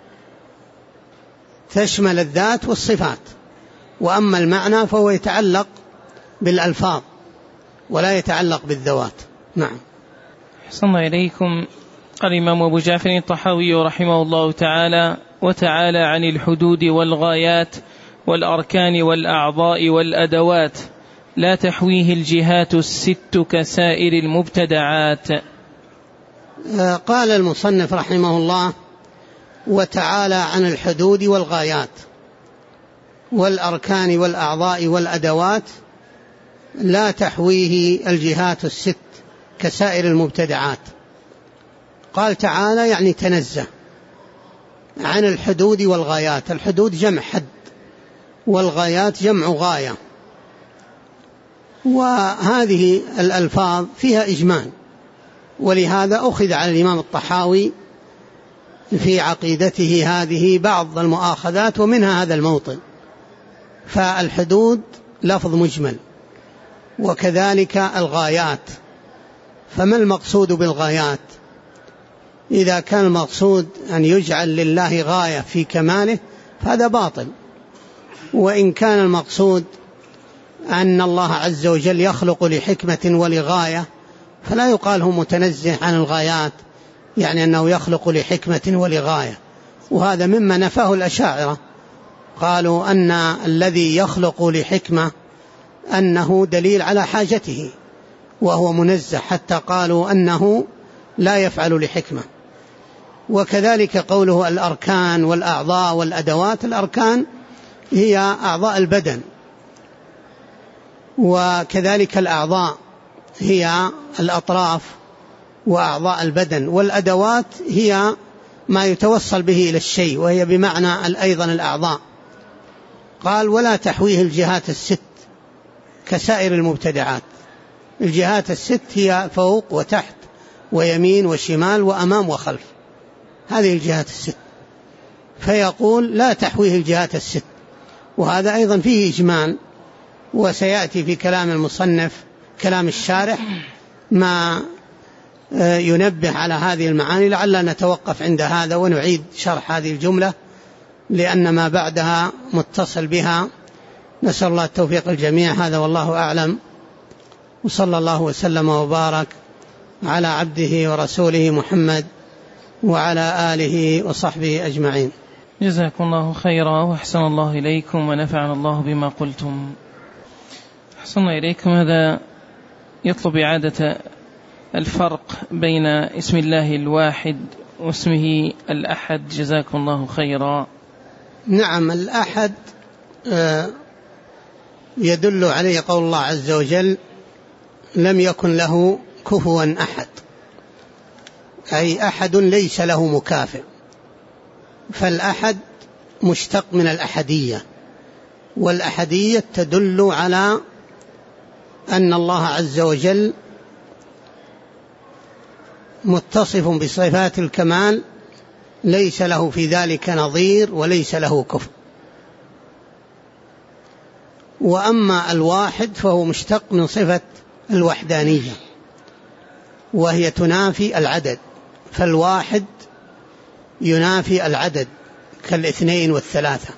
تشمل الذات والصفات، وأما المعنى فهو يتعلق بالألفاظ ولا يتعلق بالذوات. نعم. أحسن الله إليكم. الإمام أبو جعفر الطحاوي رحمه الله تعالى وتعالى عن الحدود والغايات والأركان والأعضاء والأدوات لا تحويه الجهات الست كسائر المبتدعات. قال المصنف رحمه الله وتعالى عن الحدود والغايات والأركان والأعضاء والأدوات لا تحويه الجهات الست كسائر المبتدعات. قال تعالى يعني تنزه عن الحدود والغايات. الحدود جمع حد، والغايات جمع غاية، وهذه الألفاظ فيها إجمال، ولهذا أخذ على الإمام الطحاوي في عقيدته هذه بعض المؤاخذات، ومنها هذا الموطن. فالحدود لفظ مجمل، وكذلك الغايات. فما المقصود بالغايات؟ إذا كان المقصود أن يجعل لله غاية في كماله فهذا باطل، وإن كان المقصود أن الله عز وجل يخلق لحكمة ولغاية فلا يقال هو متنزه عن الغايات، يعني أنه يخلق لحكمة ولغاية. وهذا مما نفاه الأشاعرة، قالوا أن الذي يخلق لحكمة أنه دليل على حاجته وهو منزه، حتى قالوا أنه لا يفعل لحكمة. وكذلك قوله الأركان والأعضاء والأدوات. الأركان هي أعضاء البدن، وكذلك الأعضاء هي الأطراف وأعضاء البدن، والأدوات هي ما يتوصل به إلى الشيء، وهي بمعنى أيضا الأعضاء. قال ولا تحويه الجهات الست كسائر المبتدعات. الجهات الست هي فوق وتحت ويمين وشمال وأمام وخلف، هذه الجهات الست. فيقول لا تحويه الجهات الست، وهذا أيضا فيه إجمال، وسيأتي في كلام المصنف كلام الشارح ما ينبه على هذه المعاني. لعلنا نتوقف عند هذا ونعيد شرح هذه الجملة لأن ما بعدها متصل بها. نسأل الله التوفيق الجميع. هذا والله أعلم، وصلى الله وسلم وبارك على عبده ورسوله محمد وعلى آله وصحبه أجمعين. جزاكم الله خيرا وأحسن الله إليكم ونفعنا الله بما قلتم. أحسن إليكم. هذا يطلب إعادة الفرق بين اسم الله الواحد واسمه الأحد. جزاكم الله خيرا. نعم، الأحد يدل عليه قول الله عز وجل لم يكن له كفوا أحد، أي أحد ليس له مكافئ. فالأحد مشتق من الأحدية، والأحدية تدل على أن الله عز وجل متصف بصفات الكمال ليس له في ذلك نظير وليس له كفء. وأما الواحد فهو مشتق من صفة الوحدانية، وهي تنافي العدد. فالواحد ينافي العدد كالاثنين والثلاثة،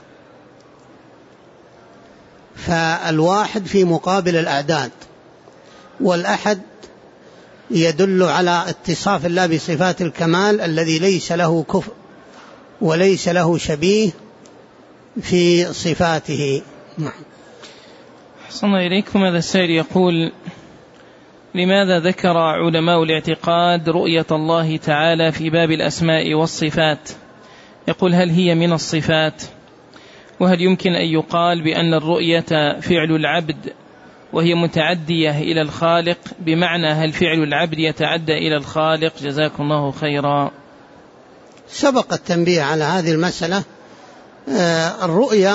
فالواحد في مقابل الأعداد، والأحد يدل على اتصاف الله بصفات الكمال الذي ليس له كفء وليس له شبيه في صفاته. نعم. أحسن إليكم. هذا السائل يقول لماذا ذكر علماء الاعتقاد رؤية الله تعالى في باب الأسماء والصفات؟ يقول هل هي من الصفات؟ وهل يمكن أن يقال بأن الرؤية فعل العبد وهي متعدية إلى الخالق، بمعنى هل فعل العبد يتعدى إلى الخالق؟ جزاكم الله خيرا. سبق التنبيه على هذه المسألة. الرؤية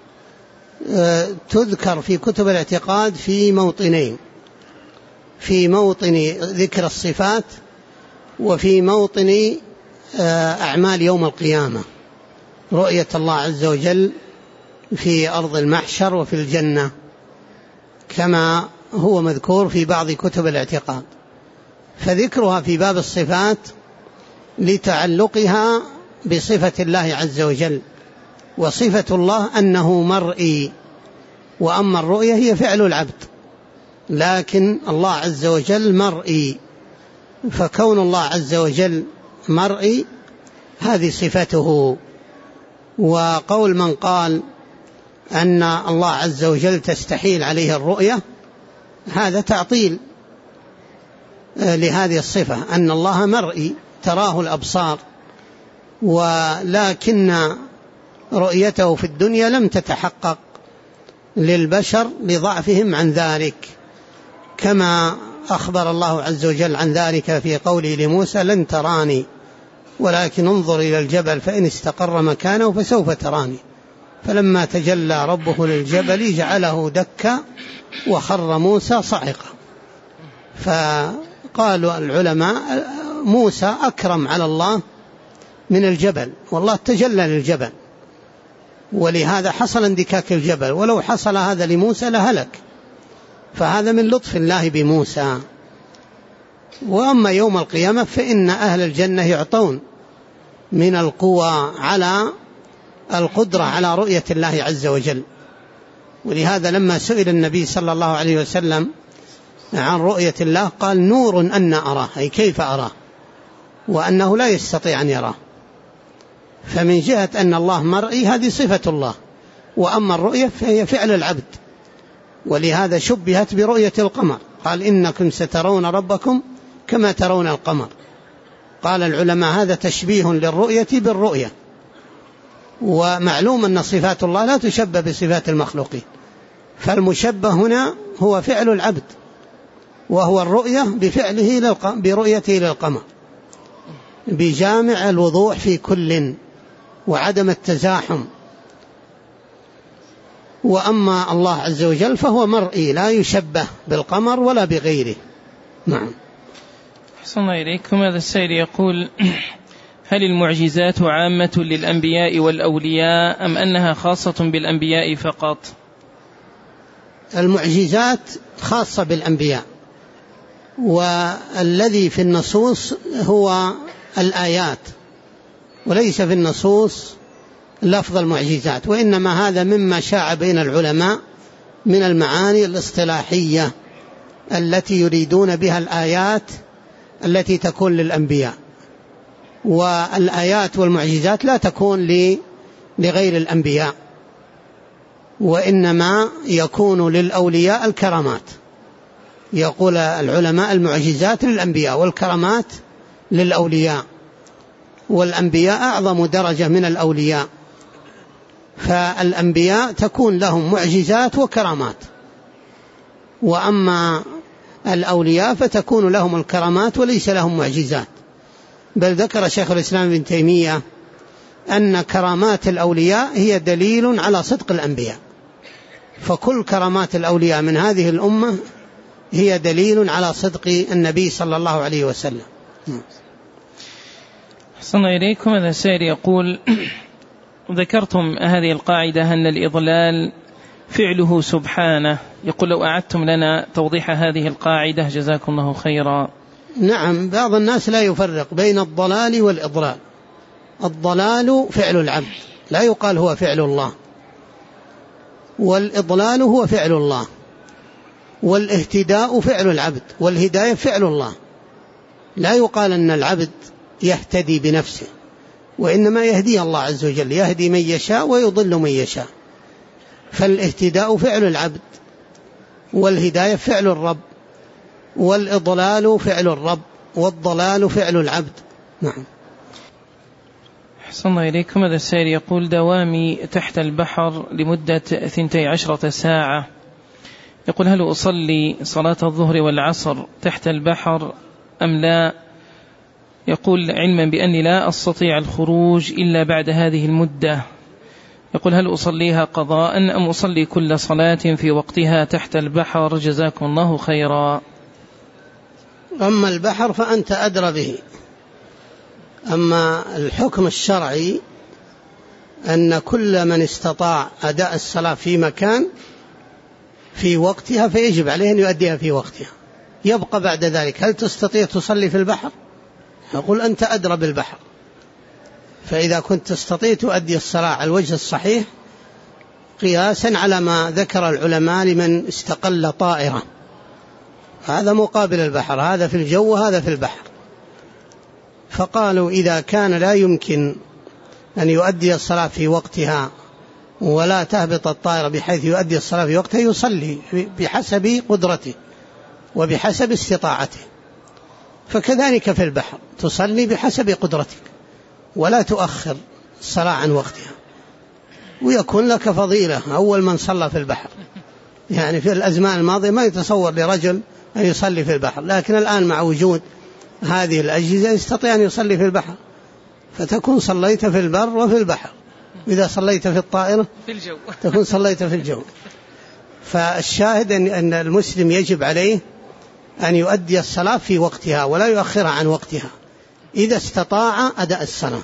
تذكر في كتب الاعتقاد في موطنين: في موطن ذكر الصفات، وفي موطن أعمال يوم القيامة، رؤية الله عز وجل في أرض المحشر وفي الجنة، كما هو مذكور في بعض كتب الاعتقاد. فذكرها في باب الصفات لتعلقها بصفة الله عز وجل، وصفة الله أنه مرئي، وأما الرؤية هي فعل العبد، لكن الله عز وجل مرئي. فكون الله عز وجل مرئي هذه صفته. وقول من قال أن الله عز وجل تستحيل عليه الرؤية هذا تعطيل لهذه الصفة، أن الله مرئي تراه الأبصار، ولكن رؤيته في الدنيا لم تتحقق للبشر لضعفهم عن ذلك، كما أخبر الله عز وجل عن ذلك في قوله لموسى لن تراني ولكن انظر إلى الجبل فإن استقر مكانه فسوف تراني، فلما تجلى ربه للجبل جعله دكا وخر موسى صعقا. فقالوا العلماء موسى أكرم على الله من الجبل، والله تجلى للجبل ولهذا حصل اندكاك الجبل، ولو حصل هذا لموسى لهلك، فهذا من لطف الله بموسى. وأما يوم القيامة فإن أهل الجنة يعطون من القوى على القدرة على رؤية الله عز وجل. ولهذا لما سئل النبي صلى الله عليه وسلم عن رؤية الله قال نور أن أراه، أي كيف أراه، وأنه لا يستطيع أن يراه. فمن جهة أن الله مرئي هذه صفة الله، وأما الرؤية فهي فعل العبد، ولهذا شبهت برؤية القمر، قال إنكم سترون ربكم كما ترون القمر. قال العلماء هذا تشبيه للرؤية بالرؤية، ومعلوم أن صفات الله لا تشبه بصفات المخلوقين، فالمشبه هنا هو فعل العبد، وهو الرؤية بفعله برؤيته للقمر، بجامع الوضوح في كل وعدم التزاحم. وأما الله عز وجل فهو مرئي لا يشبه بالقمر ولا بغيره. نعم. أحسن الله إليكم. هذا السائل يقول هل المعجزات عامة للأنبياء والأولياء أم أنها خاصة بالأنبياء فقط؟ المعجزات خاصة بالأنبياء، والذي في النصوص هو الآيات، وليس في النصوص لفظ المعجزات، وإنما هذا مما شاع بين العلماء من المعاني الاصطلاحية التي يريدون بها الآيات التي تكون للأنبياء. والآيات والمعجزات لا تكون لغير الأنبياء، وإنما يكون للأولياء الكرامات. يقول العلماء المعجزات للأنبياء والكرامات للأولياء، والأنبياء أعظم درجة من الأولياء، فالأنبياء تكون لهم معجزات وكرامات، وأما الأولياء فتكون لهم الكرامات وليس لهم معجزات. بل ذكر شيخ الإسلام ابن تيمية أن كرامات الأولياء هي دليل على صدق الأنبياء، فكل كرامات الأولياء من هذه الأمة هي دليل على صدق النبي صلى الله عليه وسلم. أحسن إليكم. هذا سائل يقول ذكرتم هذه القاعدة أن الإضلال فعله سبحانه، يقول لو أعدتم لنا توضيح هذه القاعدة جزاكم الله خيرا. نعم، بعض الناس لا يفرق بين الضلال والإضلال. الضلال فعل العبد لا يقال هو فعل الله، والإضلال هو فعل الله، والاهتداء فعل العبد، والهداية فعل الله. لا يقال أن العبد يهتدي بنفسه، وإنما يهدي الله عز وجل، يهدي من يشاء ويضل من يشاء. فالاهتداء فعل العبد، والهداية فعل الرب، والإضلال فعل الرب، والضلال فعل العبد. نعم. أحسن الله إليكم. هذا السائل يقول دوامي تحت البحر لمدة 12 ساعة، يقول هل أصلي صلاة الظهر والعصر تحت البحر أم لا؟ يقول علما بأني لا أستطيع الخروج إلا بعد هذه المدة، يقول هل أصليها قضاء أم أصلي كل صلاة في وقتها تحت البحر؟ جزاكم الله خيرا. أما البحر فأنت أدرى به. أما الحكم الشرعي أن كل من استطاع أداء الصلاة في مكان في وقتها فيجب عليه أن يؤديها في وقتها. يبقى بعد ذلك هل تستطيع تصلي في البحر؟ يقول أنت أدرى بالبحر، فإذا كنت تستطيع تؤدي الصلاة على الوجه الصحيح قياسا على ما ذكر العلماء لمن استقل طائرة، هذا مقابل البحر، هذا في الجو وهذا في البحر. فقالوا إذا كان لا يمكن أن يؤدي الصلاة في وقتها ولا تهبط الطائرة بحيث يؤدي الصلاة في وقتها، يصلي بحسب قدرته وبحسب استطاعته. فكذلك في البحر تصلي بحسب قدرتك ولا تؤخر الصلاة عن وقتها، ويكون لك فضيلة أول من صلى في البحر. يعني في الأزمان الماضية ما يتصور لرجل أن يصلي في البحر، لكن الآن مع وجود هذه الأجهزة يستطيع أن يصلي في البحر، فتكون صليت في البر وفي البحر. إذا صليت في الطائرة في الجو تكون صليت في الجو. فالشاهد أن المسلم يجب عليه أن يؤدي الصلاة في وقتها ولا يؤخرها عن وقتها إذا استطاع أداء الصلاة.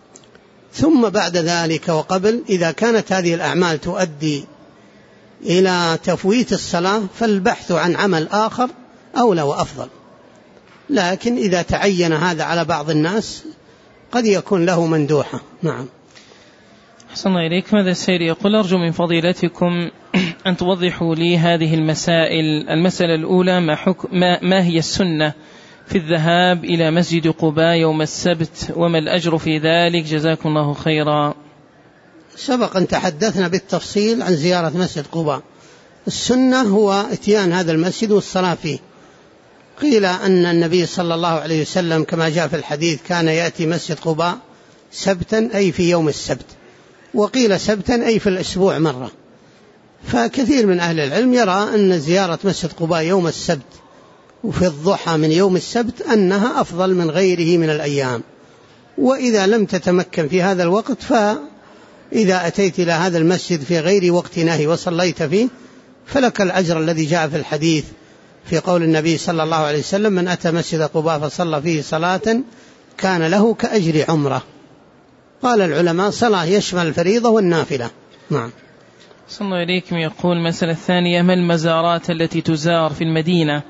ثم بعد ذلك وقبل، إذا كانت هذه الأعمال تؤدي إلى تفويت الصلاة فالبحث عن عمل آخر أولى وأفضل. لكن إذا تعين هذا على بعض الناس قد يكون له مندوحة. نعم. أحسن الله إليك. ماذا السيد يقول: أرجو من فضيلتكم أن توضحوا لي هذه المسائل. المسألة الأولى: ما هي السنة في الذهاب إلى مسجد قباء يوم السبت، وما الأجر في ذلك؟ جزاكم الله خيرا. سبق أن تحدثنا بالتفصيل عن زيارة مسجد قباء. السنة هو اتيان هذا المسجد والصلاة فيه. قيل أن النبي صلى الله عليه وسلم كما جاء في الحديث كان يأتي مسجد قباء سبتا أي في يوم السبت، وقيل سبتا أي في الأسبوع مرة. فكثير من أهل العلم يرى أن زيارة مسجد قباء يوم السبت وفي الضحى من يوم السبت أنها أفضل من غيره من الأيام. وإذا لم تتمكن في هذا الوقت، فإذا أتيت إلى هذا المسجد في غير وقت نهي وصليت فيه فلك الأجر الذي جاء في الحديث في قول النبي صلى الله عليه وسلم: من أتى مسجد قباء فصلى فيه صلاة كان له كأجر عمرة. قال العلماء: صلاة يشمل الفريضة والنافلة. نعم. صلى الله عليكم. يقول: المسألة الثانية: ما المزارات التي تزار في المدينة؟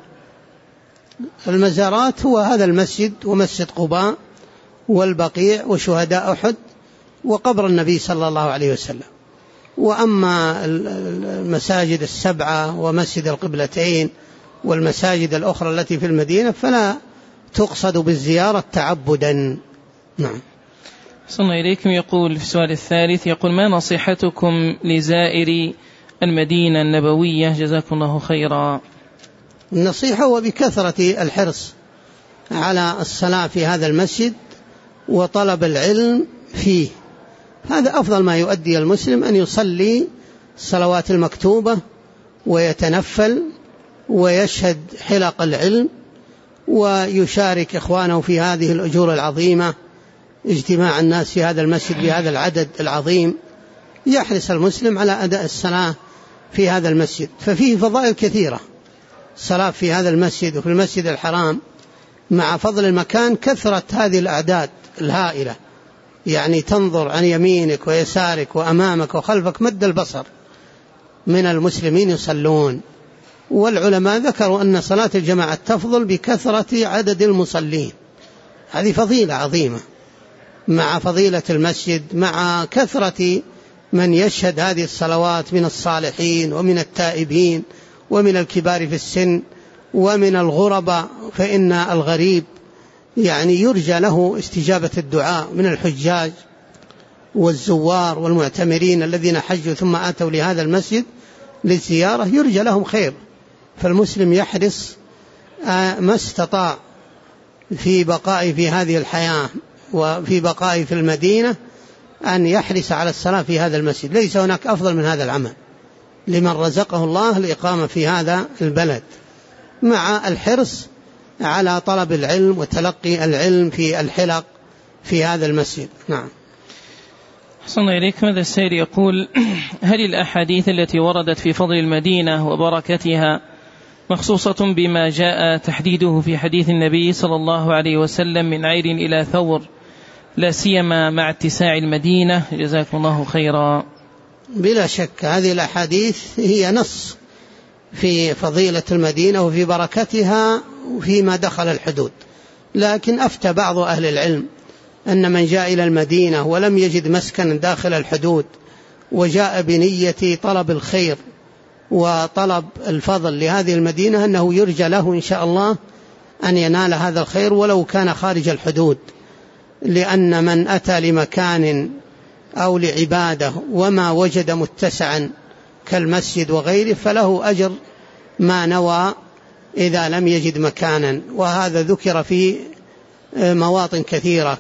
المزارات هو هذا المسجد ومسجد قباء والبقيع وشهداء أحد وقبر النبي صلى الله عليه وسلم. وأما المساجد السبعة ومسجد القبلتين والمساجد الأخرى التي في المدينة فلا تقصد بالزيارة تعبدا. نعم. صلى الله عليكم. يقول في السؤال الثالث: يقول: ما نصيحتكم لزائر المدينة النبوية؟ جزاكم الله خيرا. النصيحة هو بكثرة الحرص على الصلاة في هذا المسجد وطلب العلم فيه. هذا أفضل ما يؤدي المسلم، أن يصلي الصلوات المكتوبة ويتنفل ويشهد حلق العلم ويشارك إخوانه في هذه الأجور العظيمة، اجتماع الناس في هذا المسجد بهذا العدد العظيم. يحرص المسلم على أداء الصلاة في هذا المسجد، ففيه فضائل كثيرة. الصلاة في هذا المسجد وفي المسجد الحرام مع فضل المكان كثرة هذه الأعداد الهائلة، يعني تنظر عن يمينك ويسارك وأمامك وخلفك مد البصر من المسلمين يصلون. والعلماء ذكروا أن صلاة الجماعة تفضل بكثرة عدد المصلين. هذه فضيلة عظيمة مع فضيلة المسجد، مع كثرة من يشهد هذه الصلوات من الصالحين ومن التائبين ومن الكبار في السن ومن الغرباء، فإن الغريب يعني يرجى له استجابة الدعاء من الحجاج والزوار والمعتمرين الذين حجوا ثم آتوا لهذا المسجد للزيارة، يرجى لهم خير. فالمسلم يحرص ما استطاع في بقائه في هذه الحياة وفي بقائه في المدينة أن يحرص على الصلاة في هذا المسجد. ليس هناك أفضل من هذا العمل لمن رزقه الله الإقامة في هذا البلد، مع الحرص على طلب العلم وتلقي العلم في الحلق في هذا المسجد. نعم. أحسن الله إليك. ماذا السيد يقول: هل الأحاديث التي وردت في فضل المدينة وبركتها مخصوصة بما جاء تحديده في حديث النبي صلى الله عليه وسلم من عير إلى ثور، لا سيما مع اتساع المدينة؟ جزاكم الله خيرا. بلا شك هذه الأحاديث هي نص في فضيلة المدينة وفي بركتها وفيما دخل الحدود. لكن أفتى بعض أهل العلم أن من جاء إلى المدينة ولم يجد مسكنا داخل الحدود وجاء بنية طلب الخير وطلب الفضل لهذه المدينة أنه يرجى له إن شاء الله أن ينال هذا الخير ولو كان خارج الحدود، لأن من أتى لمكان أو لعبادة وما وجد متسعا كالمسجد وغيره فله أجر ما نوى إذا لم يجد مكانا. وهذا ذكر في مواطن كثيرة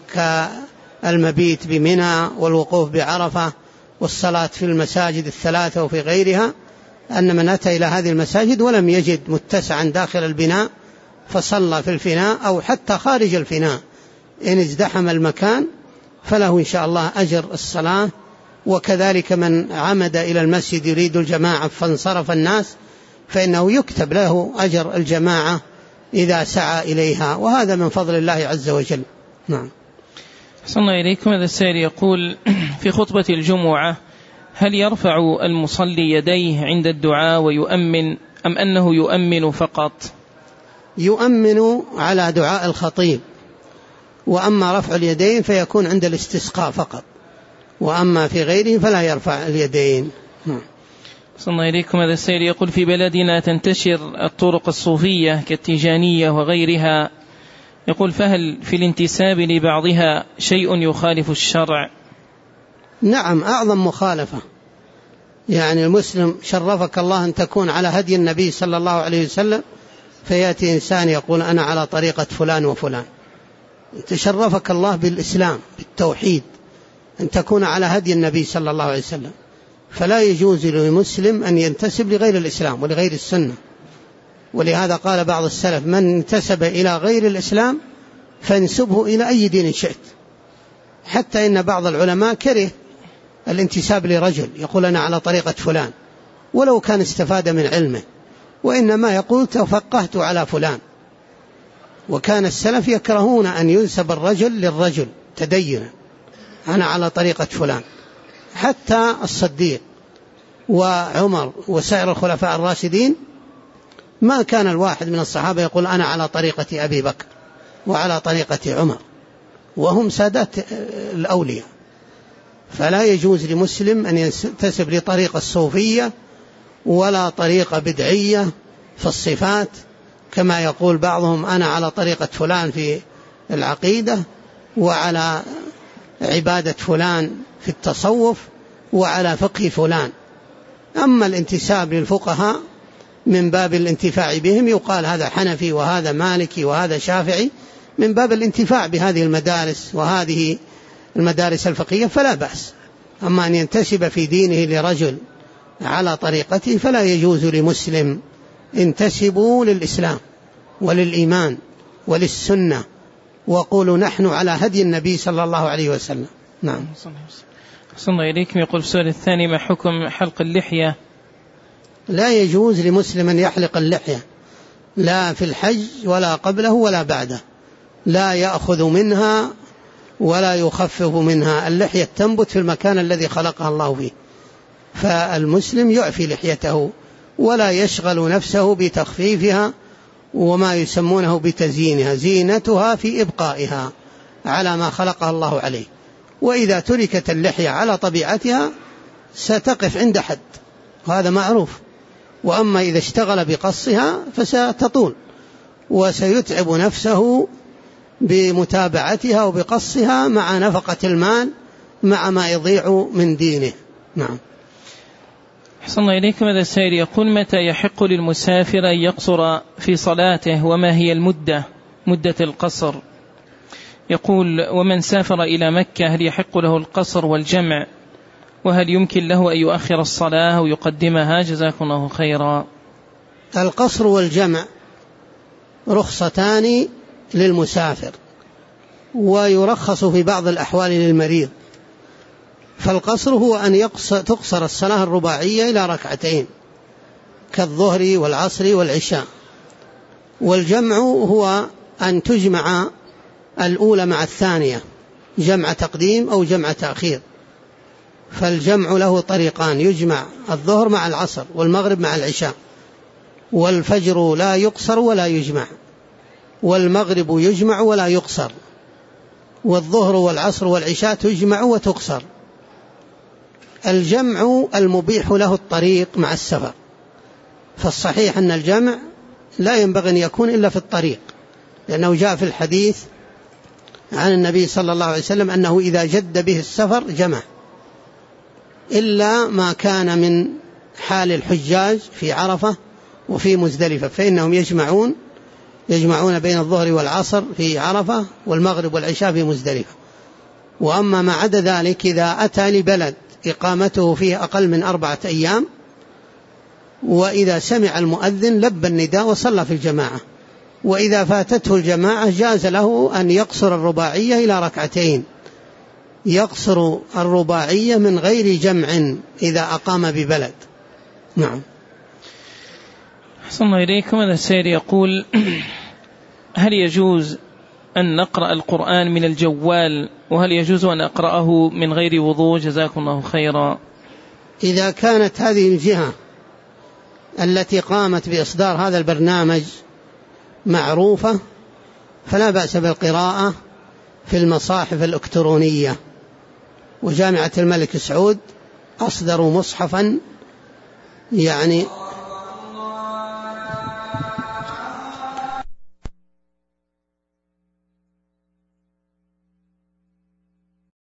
كالمبيت بمنى والوقوف بعرفة والصلاة في المساجد الثلاثة وفي غيرها، أن من أتى إلى هذه المساجد ولم يجد متسعا داخل البناء فصلى في الفناء أو حتى خارج الفناء إن ازدحم المكان فله إن شاء الله أجر الصلاة. وكذلك من عمد إلى المسجد يريد الجماعة فانصرف الناس فإنه يكتب له أجر الجماعة إذا سعى إليها، وهذا من فضل الله عز وجل. نعم. صلى الله إليكم. هذا السائل يقول: في خطبة الجمعة هل يرفع المصلي يديه عند الدعاء ويؤمن أم أنه يؤمن فقط؟ يؤمن على دعاء الخطيب، وأما رفع اليدين فيكون عند الاستسقاء فقط، وأما في غيره فلا يرفع اليدين. صلى الله إليكم. هذا السائل يقول: في بلدنا تنتشر الطرق الصوفية كالتيجانية وغيرها، يقول: فهل في الانتساب لبعضها شيء يخالف الشرع؟ نعم، أعظم مخالفة. يعني المسلم شرفك الله أن تكون على هدي النبي صلى الله عليه وسلم، فيأتي إنسان يقول أنا على طريقة فلان وفلان. تشرفك الله بالإسلام بالتوحيد أن تكون على هدي النبي صلى الله عليه وسلم، فلا يجوز للمسلم أن ينتسب لغير الإسلام ولغير السنة. ولهذا قال بعض السلف: من انتسب إلى غير الإسلام فانسبه إلى أي دين شئت. حتى إن بعض العلماء كره الانتساب لرجل يقول أنا على طريقة فلان، ولو كان استفاد من علمه، وإنما يقول تفقهت على فلان. وكان السلف يكرهون أن ينسب الرجل للرجل تدينا، أنا على طريقة فلان. حتى الصديق وعمر وسائر الخلفاء الراشدين ما كان الواحد من الصحابة يقول أنا على طريقة أبي بكر وعلى طريقة عمر، وهم سادات الأولياء. فلا يجوز لمسلم أن ينتسب لطريقة الصوفية ولا طريقة بدعية في الصفات، كما يقول بعضهم أنا على طريقة فلان في العقيدة وعلى عبادة فلان في التصوف وعلى فقه فلان. أما الانتساب للفقهاء من باب الانتفاع بهم، يقال هذا حنفي وهذا مالكي وهذا شافعي، من باب الانتفاع بهذه المدارس وهذه المدارس الفقهية فلا بأس. أما أن ينتسب في دينه لرجل على طريقته فلا يجوز لمسلم. انتسبوا للإسلام وللإيمان وللسنة، وقولوا نحن على هدي النبي صلى الله عليه وسلم. نعم. صلى الله إليكم. يقول في السؤال الثاني: ما حكم حلق اللحية؟ لا يجوز لمسلم أن يحلق اللحية، لا في الحج ولا قبله ولا بعده، لا يأخذ منها ولا يخفف منها. اللحية تنبت في المكان الذي خلقها الله فيه، فالمسلم يعفي لحيته ولا يشغل نفسه بتخفيفها وما يسمونه بتزيينها، زينتها في إبقائها على ما خلقها الله عليه. وإذا تركت اللحية على طبيعتها ستقف عند حد، وهذا معروف. وأما إذا اشتغل بقصها فستطول وسيتعب نفسه بمتابعتها وبقصها مع نفقة المال مع ما يضيع من دينه. نعم. أحسن الله إليكم. هذا السائل يقول: متى يحق للمسافر أن يقصر في صلاته، وما هي مدة القصر؟ يقول: ومن سافر إلى مكة هل يحق له القصر والجمع، وهل يمكن له أن يؤخر الصلاة أو يقدمها؟ جزاكم الله خيرا. القصر والجمع رخصتان للمسافر، ويرخص في بعض الأحوال للمريض. فالقصر هو أن تقصر الصلاة الرباعية إلى ركعتين كالظهر والعصر والعشاء. والجمع هو أن تجمع الأولى مع الثانية، جمع تقديم أو جمع تأخير. فالجمع له طريقان: يجمع الظهر مع العصر والمغرب مع العشاء، والفجر لا يقصر ولا يجمع، والمغرب يجمع ولا يقصر، والظهر والعصر والعشاء تجمع وتقصر. الجمع المبيح له الطريق مع السفر، فالصحيح أن الجمع لا ينبغي أن يكون إلا في الطريق، لأنه جاء في الحديث عن النبي صلى الله عليه وسلم أنه إذا جد به السفر جمع، إلا ما كان من حال الحجاج في عرفة وفي مزدلفة، فإنهم يجمعون بين الظهر والعصر في عرفة والمغرب والعشاء في مزدلفة. وأما ما عدا ذلك إذا أتى لبلد إقامته فيه أقل من 4 أيام وإذا سمع المؤذن لبى النداء وصلى في الجماعة. وإذا فاتته الجماعة جاز له أن يقصر الرباعية إلى ركعتين، يقصر الرباعية من غير جمع إذا أقام ببلد. نعم. أحسن الله إليكم. هذا السائل يقول: هل يجوز أن نقرأ القرآن من الجوال، وهل يجوز أن أقرأه من غير وضوء؟ جزاكم الله خيرا. إذا كانت هذه الجهة التي قامت بإصدار هذا البرنامج معروفة فلا بأس بالقراءة في المصاحف الإلكترونية، وجامعة الملك سعود أصدروا مصحفا يعني